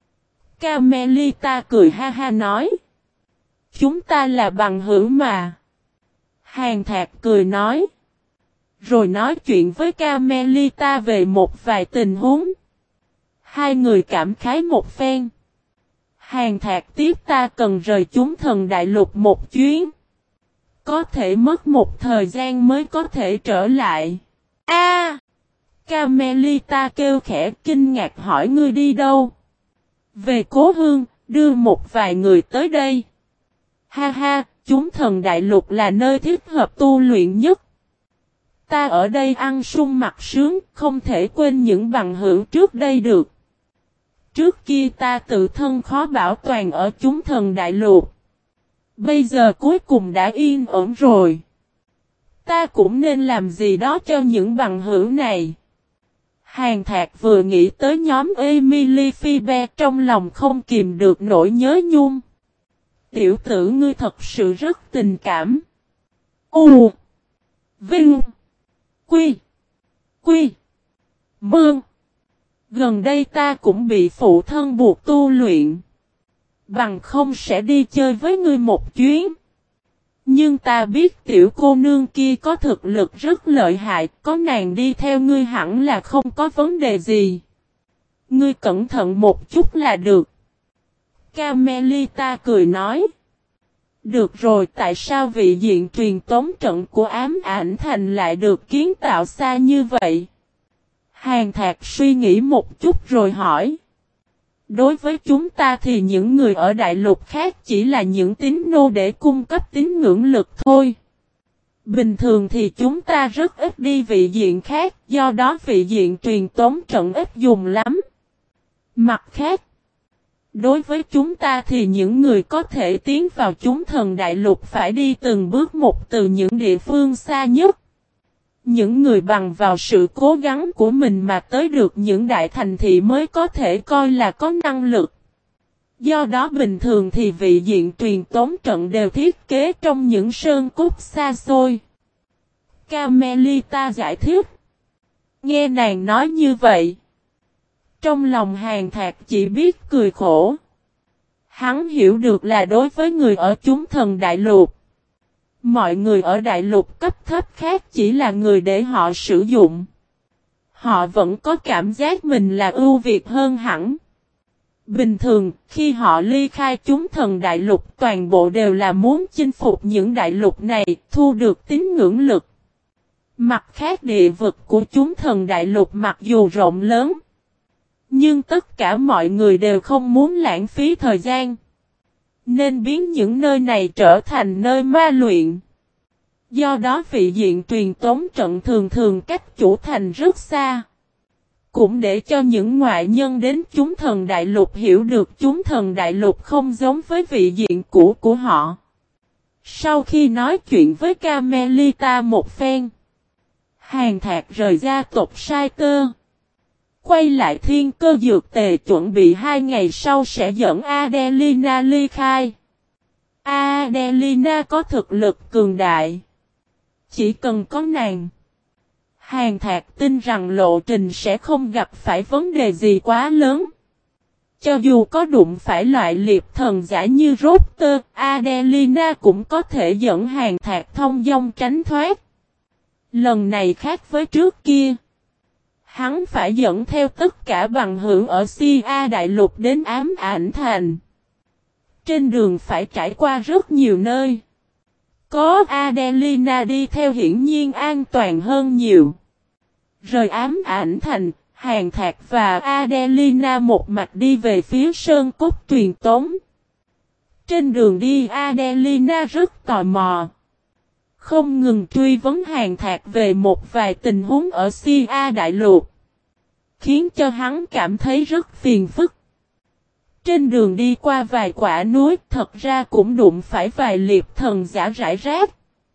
Carmelita cười ha ha nói. Chúng ta là bằng hữu mà. Hàn Thạc cười nói. Rồi nói chuyện với Carmelita về một vài tình huống. Hai người cảm khái một phen. Hàn Thạc tiếp ta cần rời chúng thần đại lục một chuyến. Có thể mất một thời gian mới có thể trở lại. Carmelita kêu khẽ kinh ngạc hỏi ngươi đi đâu? Về cố hương, đưa một vài người tới đây. Ha ha, chúng thần đại lục là nơi thích hợp tu luyện nhất. Ta ở đây ăn sung mặc sướng, không thể quên những bằng hữu trước đây được. Trước kia ta tự thân khó bảo toàn ở chúng thần đại lục. Bây giờ cuối cùng đã yên ổn rồi. Ta cũng nên làm gì đó cho những bằng hữu này. Hàn Thạc vừa nghĩ tới nhóm Emily Phoebe trong lòng không kìm được nỗi nhớ nhung. Tiểu tử ngươi thật sự rất tình cảm. U Vinh Quy Quy Mương. Gần đây ta cũng bị phụ thân buộc tu luyện. Bằng không sẽ đi chơi với ngươi một chuyến. Nhưng ta biết tiểu cô nương kia có thực lực rất lợi hại, có nàng đi theo ngươi hẳn là không có vấn đề gì. Ngươi cẩn thận một chút là được. Carmelita cười nói. Được rồi, tại sao vị diện truyền tống trận của Ám Ảnh Thành lại được kiến tạo xa như vậy? Hàn Thạc suy nghĩ một chút rồi hỏi. Đối với chúng ta thì những người ở đại lục khác chỉ là những tín nô để cung cấp tín ngưỡng lực thôi. Bình thường thì chúng ta rất ít đi vị diện khác, do đó vị diện truyền tống trận ít dùng lắm. Mặt khác, đối với chúng ta thì những người có thể tiến vào chúng thần đại lục phải đi từng bước một từ những địa phương xa nhất. Những người bằng vào sự cố gắng của mình mà tới được những đại thành thị mới có thể coi là có năng lực. Do đó bình thường thì vị diện truyền tống trận đều thiết kế trong những sơn cốt xa xôi. Carmelita giải thích. Nghe nàng nói như vậy. Trong lòng Hàn Thạc chỉ biết cười khổ. Hắn hiểu được là đối với người ở chúng thần đại lục. Mọi người ở đại lục cấp thấp khác chỉ là người để họ sử dụng. Họ vẫn có cảm giác mình là ưu việt hơn hẳn. Bình thường, khi họ ly khai chúng thần đại lục toàn bộ đều là muốn chinh phục những đại lục này, thu được tín ngưỡng lực. Mặt khác địa vực của chúng thần đại lục mặc dù rộng lớn, nhưng tất cả mọi người đều không muốn lãng phí thời gian. Nên biến những nơi này trở thành nơi ma luyện. Do đó vị diện truyền tống trận thường thường cách chủ thành rất xa. Cũng để cho những ngoại nhân đến chúng thần đại lục hiểu được chúng thần đại lục không giống với vị diện cũ của họ. Sau khi nói chuyện với Carmelita một phen, Hàn Thạc rời gia tộc Sai Tơ. Quay lại thiên cơ dược tề chuẩn bị 2 ngày sau sẽ dẫn Adelina ly khai. Adelina có thực lực cường đại. Chỉ cần có nàng, Hàn Thạc tin rằng lộ trình sẽ không gặp phải vấn đề gì quá lớn. Cho dù có đụng phải loại liệp thần giả như Rotter, Adelina cũng có thể dẫn Hàn Thạc thông dong tránh thoát. Lần này khác với trước kia. Hắn phải dẫn theo tất cả bằng hữu ở Sia Đại Lục đến Ám Ảnh Thành. Trên đường phải trải qua rất nhiều nơi. Có Adelina đi theo hiển nhiên an toàn hơn nhiều. Rời Ám Ảnh Thành, Hàn Thạc và Adelina một mạch đi về phía Sơn Cốt truyền tống. Trên đường đi Adelina rất tò mò. Không ngừng truy vấn Hàn Thạc về một vài tình huống ở Sia Đại Lục. Khiến cho hắn cảm thấy rất phiền phức. Trên đường đi qua vài quả núi thật ra cũng đụng phải vài liệp thần giả rải rác.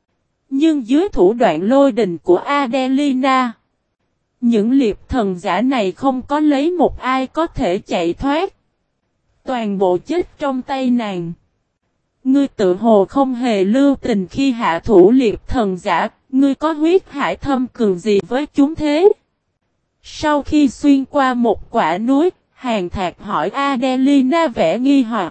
Nhưng dưới thủ đoạn lôi đình của Adelina, những liệp thần giả này không có lấy một ai có thể chạy thoát. Toàn bộ chết trong tay nàng. Ngươi tự hồ không hề lưu tình khi hạ thủ liệp thần giả, ngươi có huyết hải thâm cường gì với chúng thế? Sau khi xuyên qua một quả núi, Hàn Thạc hỏi Adelina vẻ nghi hoặc.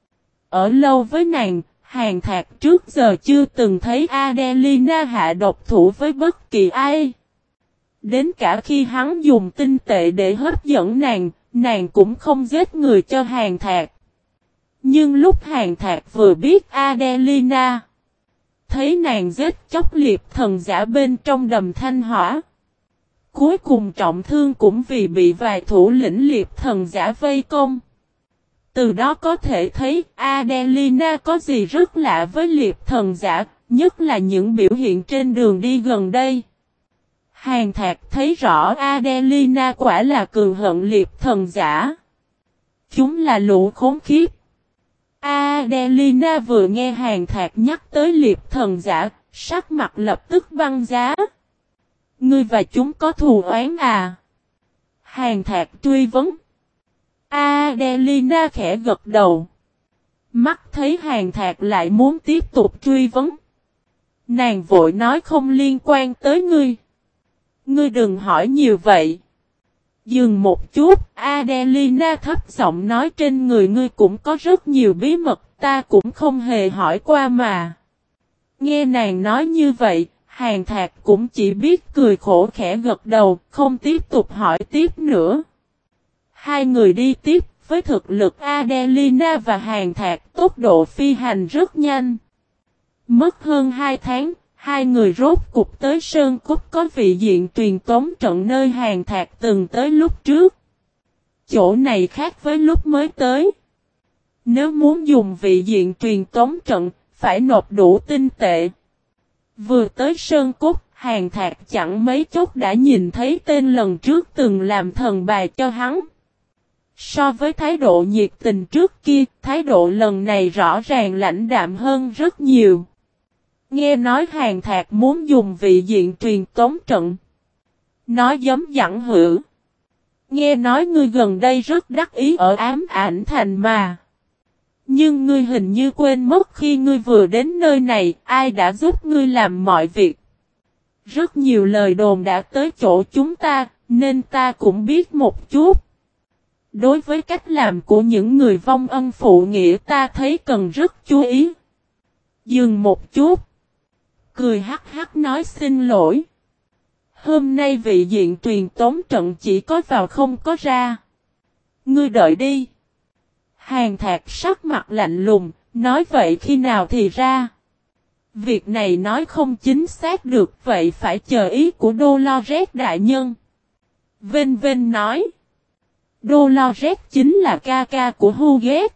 Ở lâu với nàng, Hàn Thạc trước giờ chưa từng thấy Adelina hạ độc thủ với bất kỳ ai. Đến cả khi hắn dùng tinh tệ để hấp dẫn nàng, nàng cũng không giết người cho Hàn Thạc. Nhưng lúc Hàn Thạc vừa biết Adelina, thấy nàng giết chóc liệp thần giả bên trong đầm thanh hỏa. Cuối cùng trọng thương cũng vì bị vài thủ lĩnh liệp thần giả vây công. Từ đó có thể thấy Adelina có gì rất lạ với liệp thần giả, nhất là những biểu hiện trên đường đi gần đây. Hàn Thạc thấy rõ Adelina quả là cường hận liệp thần giả. Chúng là lũ khốn khiếp. Adelina vừa nghe Hàn Thạc nhắc tới liệp thần giả, sắc mặt lập tức băng giá. Ngươi và chúng có thù oán à? Hàn Thạc truy vấn. Adelina khẽ gật đầu. Mắt thấy Hàn Thạc lại muốn tiếp tục truy vấn. Nàng vội nói không liên quan tới ngươi. Ngươi đừng hỏi nhiều vậy. Dừng một chút, Adelina thấp giọng nói trên người ngươi cũng có rất nhiều bí mật, ta cũng không hề hỏi qua mà. Nghe nàng nói như vậy, Hàn Thạc cũng chỉ biết cười khổ khẽ gật đầu, không tiếp tục hỏi tiếp nữa. Hai người đi tiếp, với thực lực Adelina và Hàn Thạc tốc độ phi hành rất nhanh. Mất hơn 2 tháng, hai người rốt cục tới Sơn Cốt có vị diện truyền tống trận nơi Hàn Thạc từng tới lúc trước. Chỗ này khác với lúc mới tới. Nếu muốn dùng vị diện truyền tống trận, phải nộp đủ tinh tệ. Vừa tới Sơn Cốt, Hàn Thạc chẳng mấy chốc đã nhìn thấy tên lần trước từng làm thần bài cho hắn. So với thái độ nhiệt tình trước kia, thái độ lần này rõ ràng lãnh đạm hơn rất nhiều. Nghe nói Hàn Thạc muốn dùng vị diện truyền tống trận. Nói giống dặn hữu. Nghe nói ngươi gần đây rất đắc ý ở Ám Ảnh Thành mà. Nhưng ngươi hình như quên mất khi ngươi vừa đến nơi này, ai đã giúp ngươi làm mọi việc. Rất nhiều lời đồn đã tới chỗ chúng ta, nên ta cũng biết một chút. Đối với cách làm của những người vong ân phụ nghĩa ta thấy cần rất chú ý. Dừng một chút. Cười hắc hắc nói xin lỗi. Hôm nay vị diện truyền tống trận chỉ có vào không có ra. Ngươi đợi đi. Hàn Thạc sắc mặt lạnh lùng, nói vậy khi nào thì ra. Việc này nói không chính xác được, vậy phải chờ ý của Dolores đại nhân. Vênh Vênh nói. Dolores chính là ca ca của Hughét.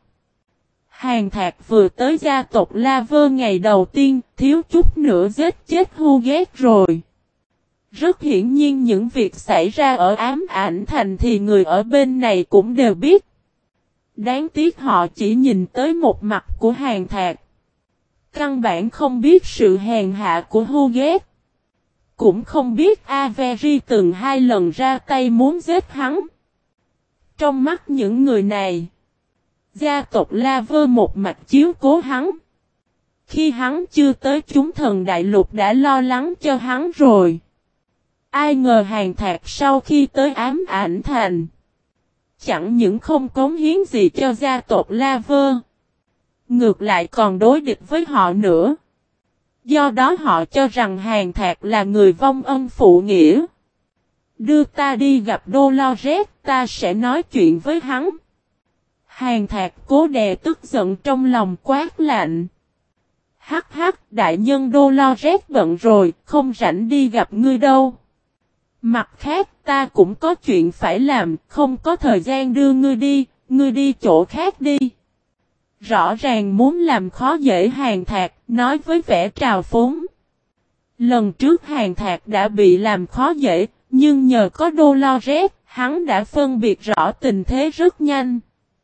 Hàn Thạc vừa tới gia tộc La Vơ ngày đầu tiên, thiếu chút nữa giết chết Hughét rồi. Rất hiển nhiên những việc xảy ra ở Ám Ảnh Thành thì người ở bên này cũng đều biết. Đáng tiếc họ chỉ nhìn tới một mặt của Hàn Thạc. Căn bản không biết sự hèn hạ của Hughét. Cũng không biết Avery từng 2 lần ra tay muốn giết hắn. Trong mắt những người này, gia tộc La Vơ một mặt chiếu cố hắn. Khi hắn chưa tới chúng thần đại lục đã lo lắng cho hắn rồi. Ai ngờ Hàn Thạc sau khi tới Ám Ảnh Thành, chẳng những không cống hiến gì cho gia tộc La Vơ, ngược lại còn đối địch với họ nữa. Do đó họ cho rằng Hàn Thạc là người vong ân phụ nghĩa. Đưa ta đi gặp Dolores, ta sẽ nói chuyện với hắn. Hàn Thạc cố đè tức giận trong lòng quát lạnh. Hắc hắc, đại nhân Dolores bận rồi, không rảnh đi gặp ngươi đâu. Mặt khác ta cũng có chuyện phải làm, không có thời gian đưa ngươi đi chỗ khác đi. Rõ ràng muốn làm khó dễ Hàn Thạc, nói với vẻ trào phúng. Lần trước Hàn Thạc đã bị làm khó dễ, nhưng nhờ có Dolores, hắn đã phân biệt rõ tình thế rất nhanh.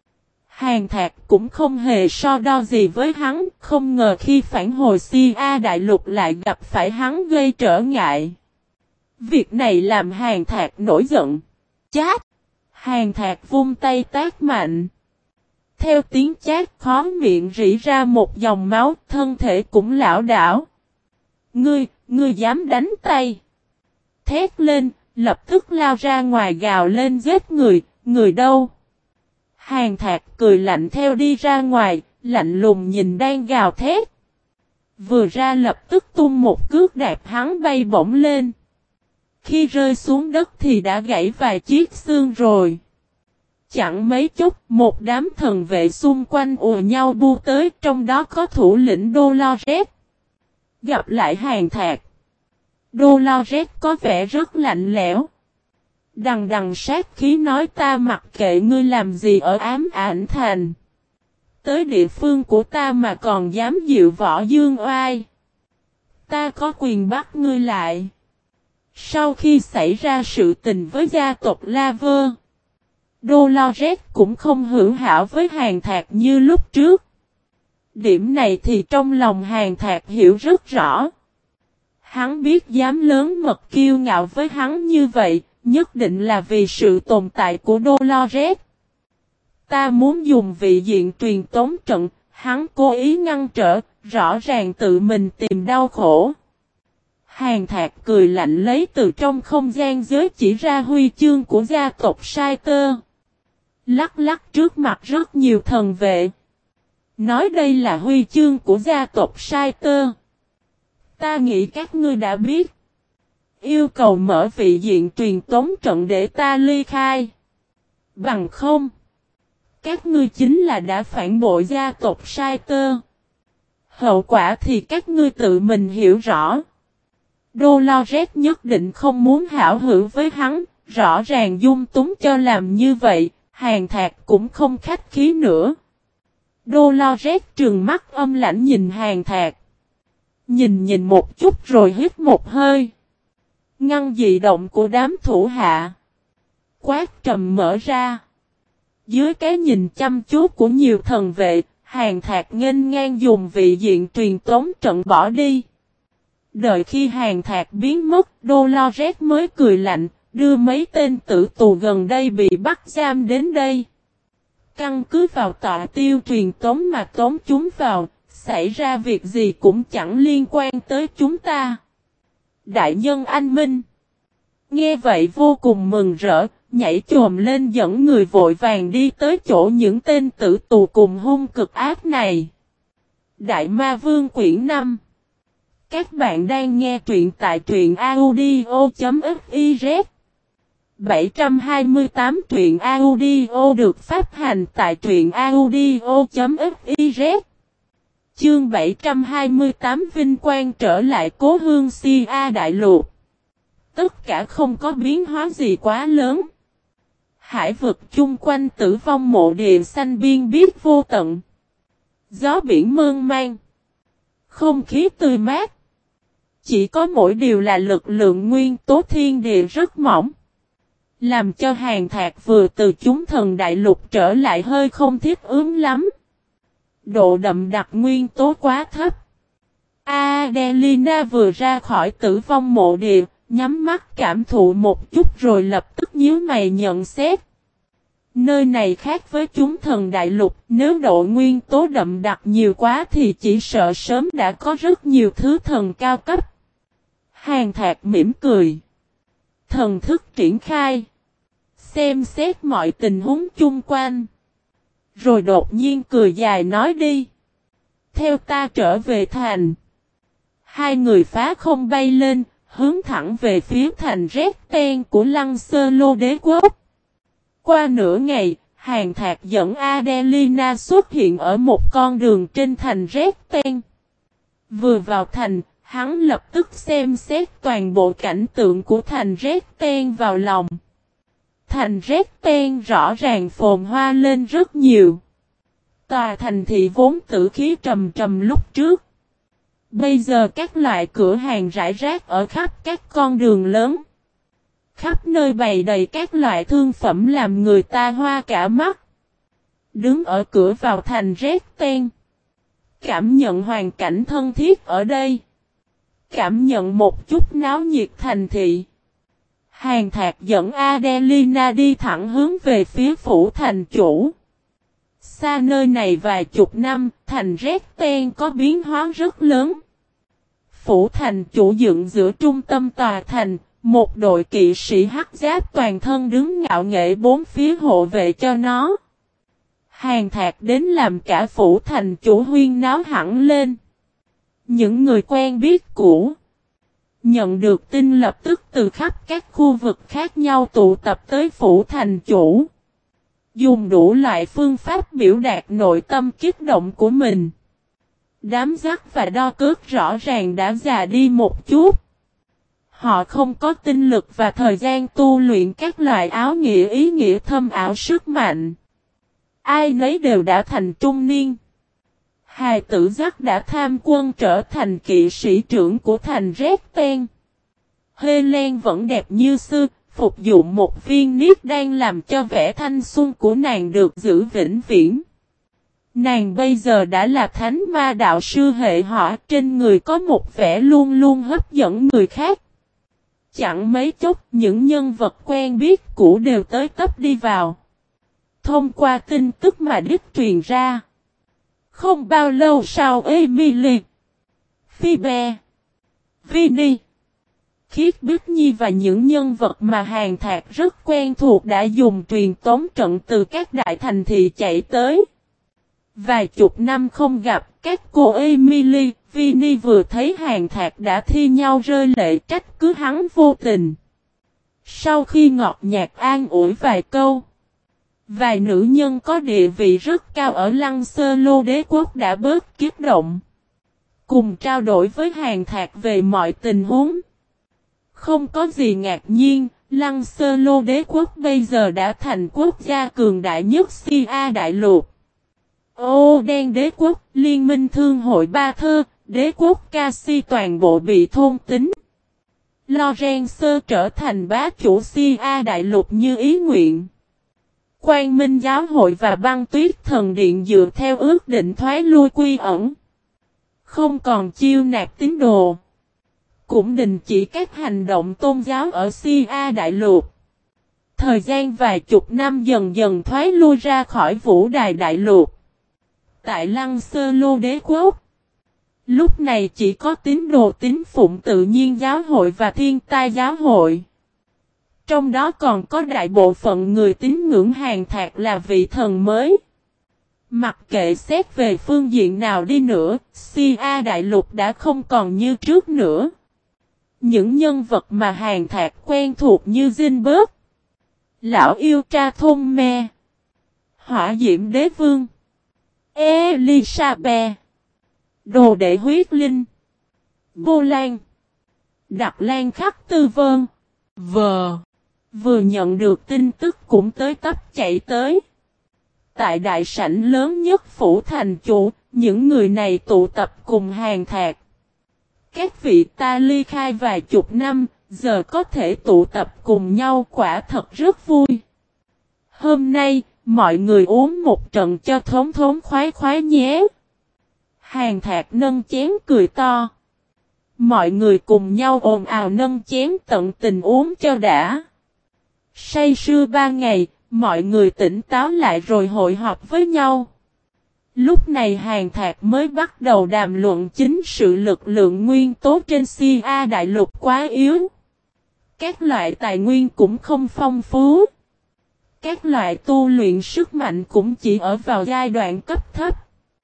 Hàn Thạc cũng không hề so đo gì với hắn, không ngờ khi phản hồi Sia Đại Lục lại gặp phải hắn gây trở ngại. Việc này làm Hàn Thạc nổi giận. Chát! Hàn Thạc vung tay tát mạnh. Theo tiếng chát khó miệng rỉ ra một dòng máu, thân thể cũng lảo đảo. Ngươi dám đánh tay. Thét lên, lập tức lao ra ngoài gào lên giết người đâu. Hàn Thạc cười lạnh theo đi ra ngoài, lạnh lùng nhìn đang gào thét. Vừa ra lập tức tung một cước đạp hắn bay bổng lên. Khi rơi xuống đất thì đã gãy vài chiếc xương rồi. Chẳng mấy chốc, một đám thần vệ xung quanh ùa nhau bu tới, trong đó có thủ lĩnh Dolores. Gặp lại Hàn Thạc, Dolores có vẻ rất lạnh lẽo. Đằng đằng sát khí nói ta mặc kệ ngươi làm gì ở Ám Ảnh Thành. Tới địa phương của ta mà còn dám dịu võ dương oai. Ta có quyền bắt ngươi lại. Sau khi xảy ra sự tình với gia tộc La Vơ, Dolores cũng không hữu hảo với Hàn Thạc như lúc trước. Điểm này thì trong lòng Hàn Thạc hiểu rất rõ. Hắn biết dám lớn mật kiêu ngạo với hắn như vậy, nhất định là vì sự tồn tại của Dolores. Ta muốn dùng vị diện truyền tống trận, hắn cố ý ngăn trở, rõ ràng tự mình tìm đau khổ. Hàn Thạc cười lạnh lấy từ trong không gian giới chỉ ra huy chương của gia tộc Saiter. Lắc lắc trước mặt rất nhiều thần vệ. Nói đây là huy chương của gia tộc Saiter. Ta nghĩ các ngươi đã biết. Yêu cầu mở vị diện truyền tống trận để ta ly khai. Bằng không, các ngươi chính là đã phản bội gia tộc Saiter. Hậu quả thì các ngươi tự mình hiểu rõ. Dolores nhất định không muốn hảo hữu với hắn, rõ ràng dung túng cho làm như vậy, Hàn Thạc cũng không khách khí nữa. Dolores trừng mắt âm lãnh nhìn Hàn Thạc. Nhìn một chút rồi hít một hơi. Ngăn dị động của đám thủ hạ. Quát trầm mở ra. Dưới cái nhìn chăm chú của nhiều thần vệ, Hàn Thạc nghênh ngang dùng vị diện truyền tống trận bỏ đi. Đợi khi Hàn Thạc biến mất, Dolores mới cười lạnh, đưa mấy tên tử tù gần đây bị bắt giam đến đây. Căn cứ vào tọa tiêu truyền tống mà tống chúng vào, xảy ra việc gì cũng chẳng liên quan tới chúng ta. Đại nhân anh minh. Nghe vậy vô cùng mừng rỡ, nhảy chồm lên dẫn người vội vàng đi tới chỗ những tên tử tù cùng hung cực ác này. Đại Ma Vương quyển 5. Các bạn đang nghe truyện tại truyện audio.fiz. 728 truyện audio được phát hành tại truyện audio.fiz. Chương 728 vinh quang trở lại cố hương Si A Đại Lục. Tất cả không có biến hóa gì quá lớn. Hải vực chung quanh Tử Vong Mộ Địa xanh biên biết vô tận. Gió biển mơn man. Không khí tươi mát. Chỉ có mỗi điều là lực lượng nguyên tố thiên địa rất mỏng. Làm cho Hàn Thạc vừa từ chúng thần đại lục trở lại hơi không thiết ứng lắm. Độ đậm đặc nguyên tố quá thấp. Adelina vừa ra khỏi Tử Vong Mộ Địa, nhắm mắt cảm thụ một chút rồi lập tức nhíu mày nhận xét. Nơi này khác với chúng thần đại lục, nếu độ nguyên tố đậm đặc nhiều quá thì chỉ sợ sớm đã có rất nhiều thứ thần cao cấp. Hàn Thạc mỉm cười. Thần thức triển khai. Xem xét mọi tình huống chung quanh. Rồi đột nhiên cười dài nói đi. Theo ta trở về thành. Hai người phá không bay lên, hướng thẳng về phía thành Rét Ten của Lăng Sơ Lô Đế Quốc. Qua nửa ngày, Hàn Thạc dẫn Adelina xuất hiện ở một con đường trên thành Rét Ten. Vừa vào thành, hắn lập tức xem xét toàn bộ cảnh tượng của thành Rét Ten vào lòng. Thành Rét Ten rõ ràng phồn hoa lên rất nhiều. Tòa thành thị vốn tử khí trầm trầm lúc trước. Bây giờ các loại cửa hàng rải rác ở khắp các con đường lớn. Khắp nơi bày đầy các loại thương phẩm làm người ta hoa cả mắt. Đứng ở cửa vào thành Rét Ten. Cảm nhận hoàn cảnh thân thiết ở đây. Cảm nhận một chút náo nhiệt thành thị. Hàn Thạc dẫn Adelina đi thẳng hướng về phía phủ thành chủ. Xa nơi này vài chục năm, thành Rét Ten có biến hóa rất lớn. Phủ thành chủ dựng giữa trung tâm tòa thành, một đội kỵ sĩ hắc giáp toàn thân đứng ngạo nghễ bốn phía hộ vệ cho nó. Hàn Thạc đến làm cả phủ thành chủ huyên náo hẳn lên. Những người quen biết cũ nhận được tin lập tức từ khắp các khu vực khác nhau tụ tập tới phủ thành chủ. Dùng đủ loại phương pháp biểu đạt nội tâm kích động của mình. Đám giác và đo cước rõ ràng đã già đi một chút. Họ không có tinh lực và thời gian tu luyện các loại áo nghĩa ý nghĩa thâm ảo sức mạnh. Ai nấy đều đã thành trung niên. Hài tử giác đã tham quân trở thành kỵ sĩ trưởng của thành Rét Ten. Helen vẫn đẹp như xưa, phục dụng một viên niết đan làm cho vẻ thanh xuân của nàng được giữ vĩnh viễn. Nàng bây giờ đã là thánh ma đạo sư hệ hỏa, trên người có một vẻ luôn luôn hấp dẫn người khác. Chẳng mấy chốc những nhân vật quen biết cũ đều tới tấp đi vào. Thông qua tin tức mà đích truyền ra. Không bao lâu sau Emily, Phoebe, Vinny, Khiết Bích Nhi và những nhân vật mà Hàn Thạc rất quen thuộc đã dùng truyền tống trận từ các đại thành thị chạy tới. Vài chục năm không gặp, các cô Emily, Vinny vừa thấy Hàn Thạc đã thi nhau rơi lệ trách cứ hắn vô tình. Sau khi ngọt nhạt an ủi vài câu, vài nữ nhân có địa vị rất cao ở Lăng Sơ Lô Đế Quốc đã bớt kích động. Cùng trao đổi với Hàn Thạc về mọi tình huống. Không có gì ngạc nhiên, Lăng Sơ Lô Đế Quốc bây giờ đã thành quốc gia cường đại nhất Si A Đại Lục. Ô Đen Đế Quốc, Liên minh Thương hội Ba Thơ, Đế Quốc Ca-si toàn bộ bị thôn tính. Lorenzo trở thành bá chủ Si A Đại Lục như ý nguyện. Quang Minh Giáo hội và Băng Tuyết Thần Điện dựa theo ước định thoái lui quy ẩn. Không còn chiêu nạp tín đồ. Cũng đình chỉ các hành động tôn giáo ở Si A Đại Lục. Thời gian vài chục năm dần dần thoái lui ra khỏi Vũ Đài Đại Lục. Tại Lăng Sơ Lô Đế Quốc, lúc này chỉ có tín đồ tín phụng Tự Nhiên Giáo Hội và Thiên Tai Giáo Hội. Trong đó còn có đại bộ phận người tín ngưỡng Hàn Thạc là vị thần mới. Mặc kệ xét về phương diện nào đi nữa, Si A Đại Lục đã không còn như trước nữa. Những nhân vật mà Hàn Thạc quen thuộc như Zinberg, Lão Yêu Tra Thôn Me, Hỏa Diễm Đế Vương, Elisabeth, Đồ Đệ Huyết Linh, Bô Lan, Đặc Lan Khắc Tư Vân, vừa nhận được tin tức cũng tới tấp chạy tới. Tại đại sảnh lớn nhất phủ thành chủ, những người này tụ tập cùng Hàn Thạc. Các vị ta ly khai vài chục năm, giờ có thể tụ tập cùng nhau quả thật rất vui. Hôm nay, mọi người uống một trận cho thống thống khoái khoái nhé. Hàn Thạc nâng chén cười to. Mọi người cùng nhau ồn ào nâng chén tận tình uống cho đã. Say sưa 3 ngày, mọi người tỉnh táo lại rồi hội họp với nhau. Lúc này Hàn Thạc mới bắt đầu đàm luận chính sự lực lượng nguyên tố trên Si A Đại Lục quá yếu. Các loại tài nguyên cũng không phong phú. Các loại tu luyện sức mạnh cũng chỉ ở vào giai đoạn cấp thấp.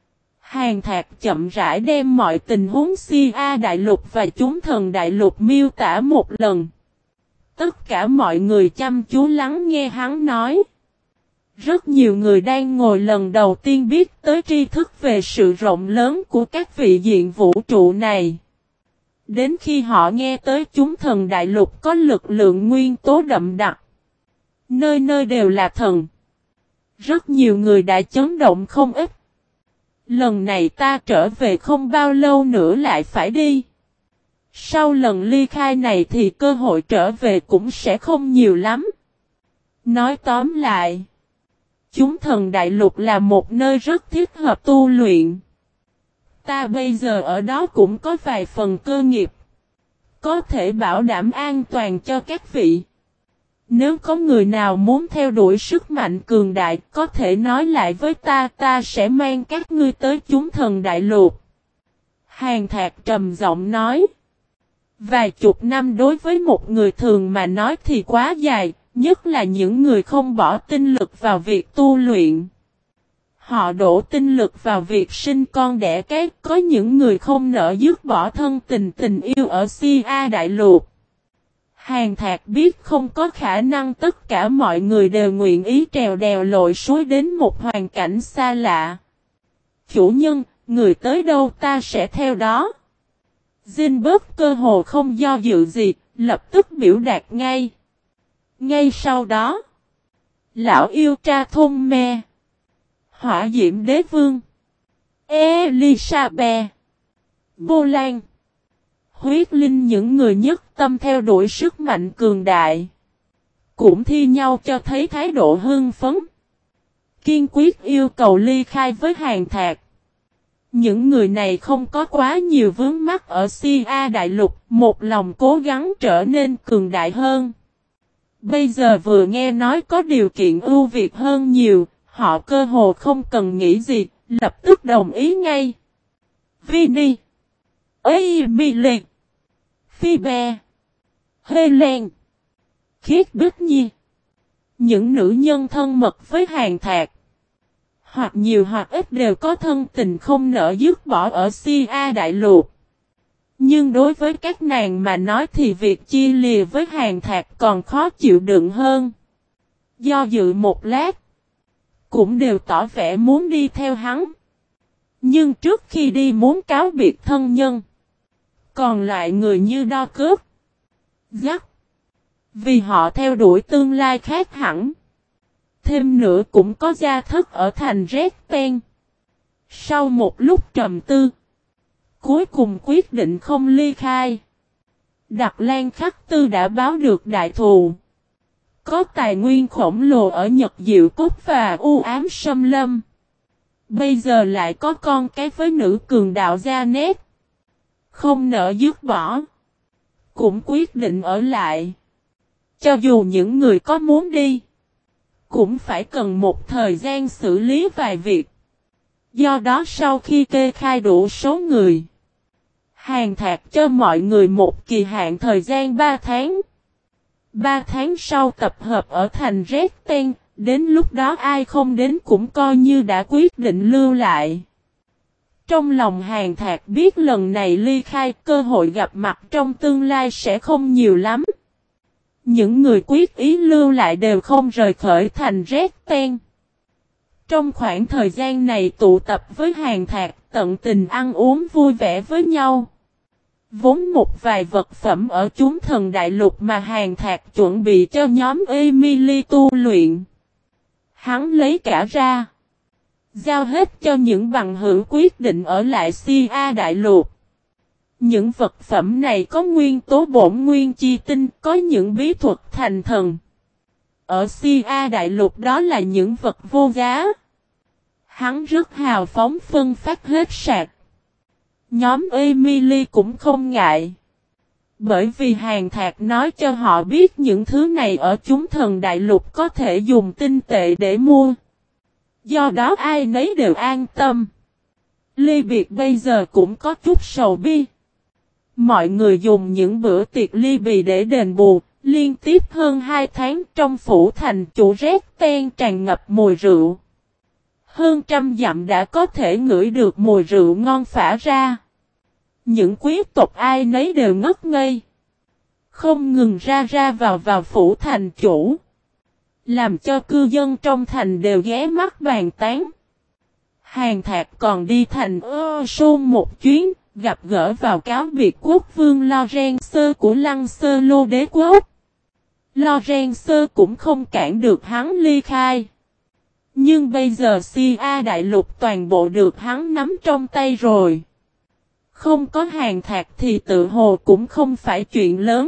Hàn Thạc chậm rãi đem mọi tình huống Si A Đại Lục và chúng thần Đại Lục miêu tả một lần. Tất cả mọi người chăm chú lắng nghe hắn nói. Rất nhiều người đang ngồi lần đầu tiên biết tới tri thức về sự rộng lớn của các vị diện vũ trụ này. Đến khi họ nghe tới chúng thần Đại Lục có lực lượng nguyên tố đậm đặc. Nơi nơi đều là thần. Rất nhiều người đã chấn động không ít. Lần này ta trở về không bao lâu nữa lại phải đi. Sau lần ly khai này thì cơ hội trở về cũng sẽ không nhiều lắm. Nói tóm lại, chúng thần Đại Lục là một nơi rất thích hợp tu luyện. Ta bây giờ ở đó cũng có vài phần cơ nghiệp. Có thể bảo đảm an toàn cho các vị. Nếu có người nào muốn theo đuổi sức mạnh cường đại, có thể nói lại với ta sẽ mang các ngươi tới chúng thần Đại Lục. Hàn Thạc trầm giọng nói. Vài chục năm đối với một người thường mà nói thì quá dài, nhất là những người không bỏ tinh lực vào việc tu luyện. Họ đổ tinh lực vào việc sinh con đẻ cái, có những người không nỡ dứt bỏ thân tình yêu ở Si A Đại Lục. Hàn Thạc biết không có khả năng tất cả mọi người đều nguyện ý trèo đèo lội suối đến một hoàn cảnh xa lạ. Chủ nhân, người tới đâu ta sẽ theo đó. Zinberg cơ hồ không do dự gì, lập tức biểu đạt ngay. Ngay sau đó, Lão Yêu Tra Thôn Me, Hỏa Diễm Đế Vương, Elisabeth, Bô Lan, Huyết Linh những người nhất tâm theo đuổi sức mạnh cường đại. Cũng thi nhau cho thấy thái độ hưng phấn. Kiên quyết yêu cầu ly khai với Hàn Thạc. Những người này không có quá nhiều vướng mắc ở Si A Đại Lục, một lòng cố gắng trở nên cường đại hơn. Bây giờ vừa nghe nói có điều kiện ưu việt hơn nhiều, họ cơ hồ không cần nghĩ gì, lập tức đồng ý ngay. Vinny, Emily, Phoebe, Helen, Khiết Bích Nhi. Những nữ nhân thân mật với Hàn Thạc. Hoặc nhiều hoặc ít đều có thân tình không nỡ dứt bỏ ở Si A Đại Lục. Nhưng đối với các nàng mà nói thì việc chia lìa với Hàn Thạc còn khó chịu đựng hơn. Do dự một lát, cũng đều tỏ vẻ muốn đi theo hắn. Nhưng trước khi đi muốn cáo biệt thân nhân. Còn lại người như Đo Cướp, Dắt. Vì họ theo đuổi tương lai khác hẳn. Thêm nữa cũng có gia thất ở thành Red Pen. Sau một lúc trầm tư, cuối cùng quyết định không ly khai. Đặc Lan Khắc Tư đã báo được đại thù. Có tài nguyên khổng lồ ở Nhật Diệu Cốt và U Ám Sâm Lâm. Bây giờ lại có con cái với nữ cường đạo Janet. Không nỡ dứt bỏ. Cũng quyết định ở lại. Cho dù những người có muốn đi, cũng phải cần một thời gian xử lý vài việc. Do đó sau khi kê khai đủ số người, Hàn Thạc cho mọi người một kỳ hạn thời gian 3 tháng. 3 tháng sau tập hợp ở thành Resten, đến lúc đó ai không đến cũng coi như đã quyết định lưu lại. Trong lòng Hàn Thạc biết lần này ly khai cơ hội gặp mặt trong tương lai sẽ không nhiều lắm. Những người quyết ý lưu lại đều không rời khỏi thành Resten. Trong khoảng thời gian này tụ tập với Hàn Thạc tận tình ăn uống vui vẻ với nhau. Vốn một vài vật phẩm ở chúng thần đại lục mà Hàn Thạc chuẩn bị cho nhóm Emily tu luyện. Hắn lấy cả ra. Giao hết cho những bằng hữu quyết định ở lại Sia đại lục. Những vật phẩm này có nguyên tố bổn nguyên chi tinh, có những bí thuật thành thần. Ở Sia đại lục đó là những vật vô giá. Hắn rất hào phóng phân phát hết sạc. Nhóm Emily cũng không ngại. Bởi vì Hàn Thạc nói cho họ biết những thứ này ở chúng thần đại lục có thể dùng tinh tệ để mua. Do đó ai nấy đều an tâm. Ly biệt bây giờ cũng có chút sầu bi. Mọi người dùng những bữa tiệc ly bì để đền bù, liên tiếp hơn 2 tháng trong phủ thành chủ Resten tràn ngập mùi rượu. Hơn trăm dặm đã có thể ngửi được mùi rượu ngon phả ra. Những quý tộc ai nấy đều ngất ngây. Không ngừng ra vào phủ thành chủ. Làm cho cư dân trong thành đều ghé mắt bàn tán. Hàn Thạc còn đi thành Sôn một chuyến, gặp gỡ vào cáo biệt quốc vương Lorenzo của Lăng Sơ Lô đế quốc. Lorenzo cũng không cản được hắn ly khai. Nhưng bây giờ Sia đại lục toàn bộ được hắn nắm trong tay rồi. Không có Hàn Thạc thì tự hồ cũng không phải chuyện lớn.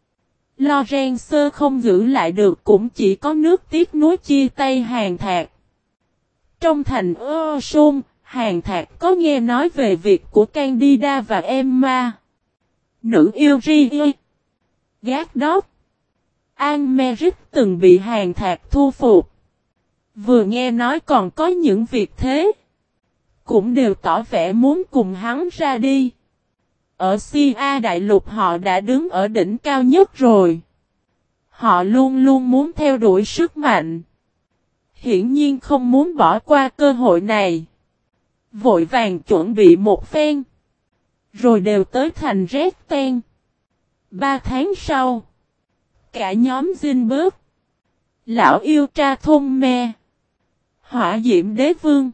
Lorenzo không giữ lại được cũng chỉ có nước tiếc nuối chia tay Hàn Thạc. Trong thành Sôn, Hàn Thạc có nghe nói về việc của Candida và Emma. Nữ yêu Rie, Gardoc, Anmeric từng bị Hàn Thạc thu phục. Vừa nghe nói còn có những việc thế. Cũng đều tỏ vẻ muốn cùng hắn ra đi. Ở Sia đại lục họ đã đứng ở đỉnh cao nhất rồi. Họ luôn luôn muốn theo đuổi sức mạnh. Hiển nhiên không muốn bỏ qua cơ hội này. Vội vàng chuẩn bị một phen. Rồi đều tới thành Resten. 3 tháng sau. Cả nhóm Zinberg. Lão yêu tra thôn me. Hỏa diễm đế vương.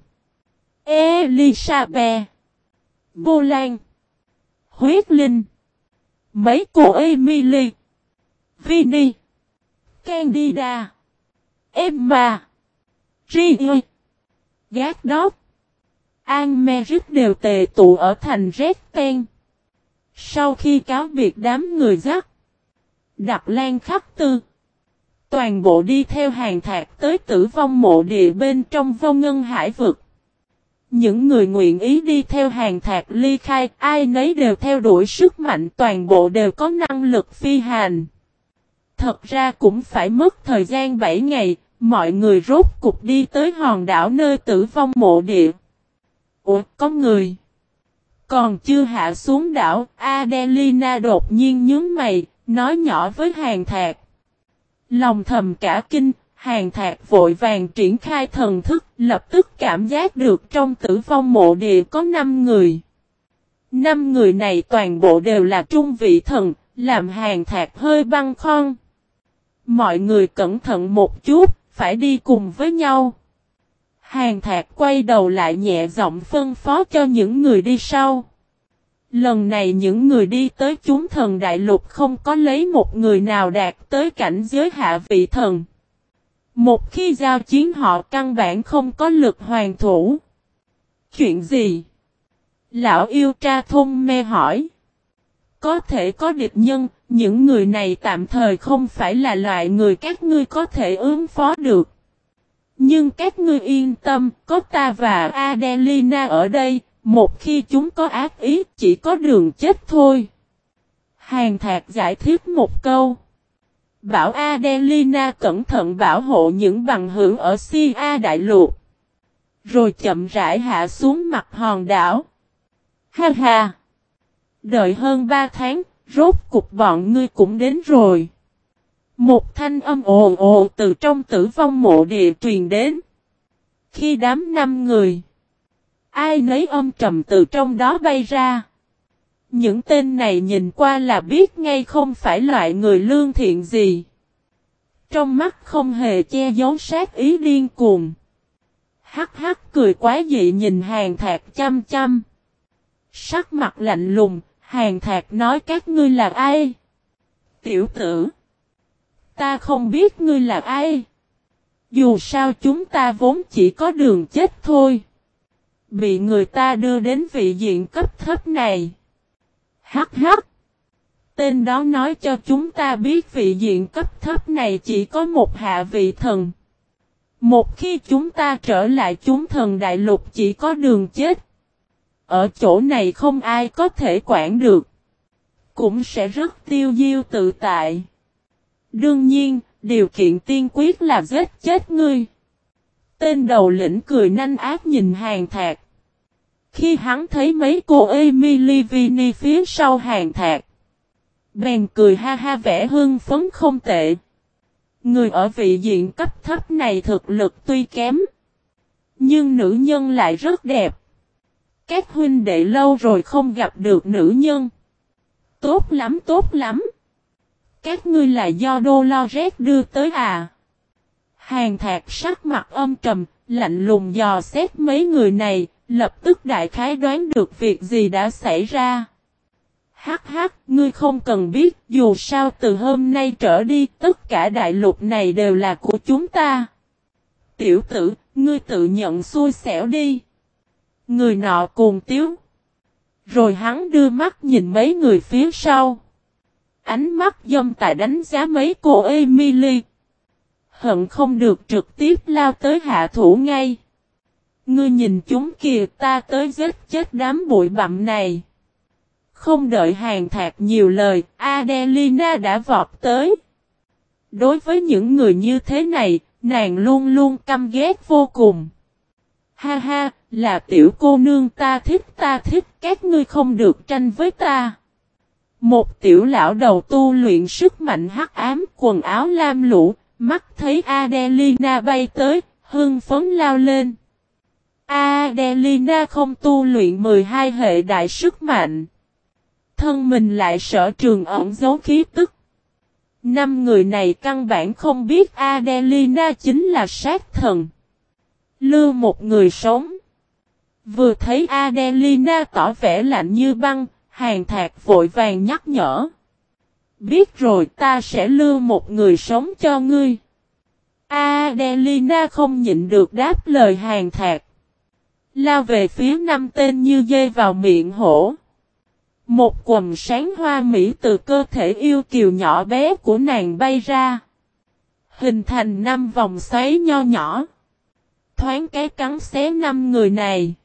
Elizabeth. Bô Lan. Huyết Linh. Mấy cô Emily. Vinny. Candida. Emma. Rie. Gardoc. Anmeric đều tề tụ ở thành Resten. Sau khi cáo biệt đám người dắt. Đặt Lan Khắc Tư. Toàn bộ đi theo Hàn Thạc tới Tử Vong mộ địa bên trong Vô Ngân Hải vực. Những người nguyện ý đi theo Hàn Thạc ly khai, ai nấy đều theo đuổi sức mạnh, toàn bộ đều có năng lực phi hành. Thật ra cũng phải mất thời gian 7 ngày, mọi người rốt cục đi tới hòn đảo nơi Tử Vong mộ địa. Ủa, có người còn chưa hạ xuống đảo, Adelina đột nhiên nhướng mày, nói nhỏ với Hàn Thạc. Lòng thầm cả kinh, Hàn Thạc vội vàng triển khai thần thức, lập tức cảm giác được trong Tử Vong mộ địa có 5 người. 5 người này toàn bộ đều là trung vị thần, làm Hàn Thạc hơi băn khoăn. Mọi người cẩn thận một chút, phải đi cùng với nhau. Hàn Thạc quay đầu lại nhẹ giọng phân phó cho những người đi sau. Lần này những người đi tới chúng thần đại lục không có lấy một người nào đạt tới cảnh giới hạ vị thần. Một khi giao chiến họ căn bản không có lực hoàn thủ. Chuyện gì? Lão yêu tra thôn me hỏi. Có thể có địch nhân, những người này tạm thời không phải là loại người các ngươi có thể ứng phó được. Nhưng các ngươi yên tâm, có ta và Adelina ở đây, một khi chúng có ác ý chỉ có đường chết thôi. Hàn Thạc giải thích một câu. Bảo Adelina cẩn thận bảo hộ những bằng hữu ở Sia Đại Lục. Rồi chậm rãi hạ xuống mặt hòn đảo. Ha ha! Đợi hơn 3 tháng, rốt cục bọn ngươi cũng đến rồi. Một thanh âm ồ ồ từ trong tử vong mộ địa truyền đến. Khi đám 5 người, ai nấy âm trầm từ trong đó bay ra. Những tên này nhìn qua là biết ngay không phải loại người lương thiện gì. Trong mắt không hề che giấu sát ý điên cuồng. Hắc hắc cười quá dị nhìn Hàn Thạc chăm chăm. Sắc mặt lạnh lùng, Hàn Thạc nói các ngươi là ai? Tiểu tử, ta không biết ngươi là ai. Dù sao chúng ta vốn chỉ có đường chết thôi. Bị người ta đưa đến vị diện cấp thấp này. Hắc hắc. Tên đó nói cho chúng ta biết vị diện cấp thấp này chỉ có một hạ vị thần. Một khi chúng ta trở lại chúng thần đại lục chỉ có đường chết. Ở chỗ này không ai có thể quản được. Cũng sẽ rất tiêu diêu tự tại. Đương nhiên, điều kiện tiên quyết là giết chết ngươi. Tên đầu lĩnh cười nanh ác nhìn Hàn Thạc. Khi hắn thấy mấy cô Emily Vini phía sau Hàn Thạc, bèn cười ha ha vẻ hưng phấn không tệ. Người ở vị diện cấp thấp này thực lực tuy kém, nhưng nữ nhân lại rất đẹp. Các huynh đệ lâu rồi không gặp được nữ nhân. Tốt lắm tốt lắm. Các ngươi là do Dolores đưa tới à? Hàn Thạc sắc mặt âm trầm, lạnh lùng dò xét mấy người này, lập tức đại khái đoán được việc gì đã xảy ra. Hắc hắc, ngươi không cần biết, dù sao từ hôm nay trở đi, tất cả đại lục này đều là của chúng ta. Tiểu tử, ngươi tự nhận xui xẻo đi. Người nọ cuồng tiếu. Rồi hắn đưa mắt nhìn mấy người phía sau. Ánh mắt dâm tà đánh giá mấy cô Emily. Hận không được trực tiếp lao tới hạ thủ ngay. Ngươi nhìn chúng kìa, ta tới giết chết đám bụi bặm này. Không đợi Hàn Thạc nhiều lời, Adelina đã vọt tới. Đối với những người như thế này, nàng luôn luôn căm ghét vô cùng. Ha ha, là tiểu cô nương ta thích, các ngươi không được tranh với ta. Một tiểu lão đầu tu luyện sức mạnh hắc ám, quần áo lam lũ, mắt thấy Adelina bay tới, hưng phấn lao lên. Adelina không tu luyện 12 hệ đại sức mạnh. Thân mình lại sở trường ẩn giấu khí tức. 5 người này căn bản không biết Adelina chính là sát thần. Lưu một người sống. Vừa thấy Adelina tỏ vẻ lạnh như băng, Hàn Thạc vội vàng nhắc nhở. Biết rồi, ta sẽ lưu một người sống cho ngươi. Adelina không nhịn được đáp lời Hàn Thạc. Lao về phía 5 tên như dê vào miệng hổ. Một quầng sáng hoa mỹ từ cơ thể yêu kiều nhỏ bé của nàng bay ra. Hình thành 5 vòng xoáy nho nhỏ. Thoáng cái cắn xé 5 người này.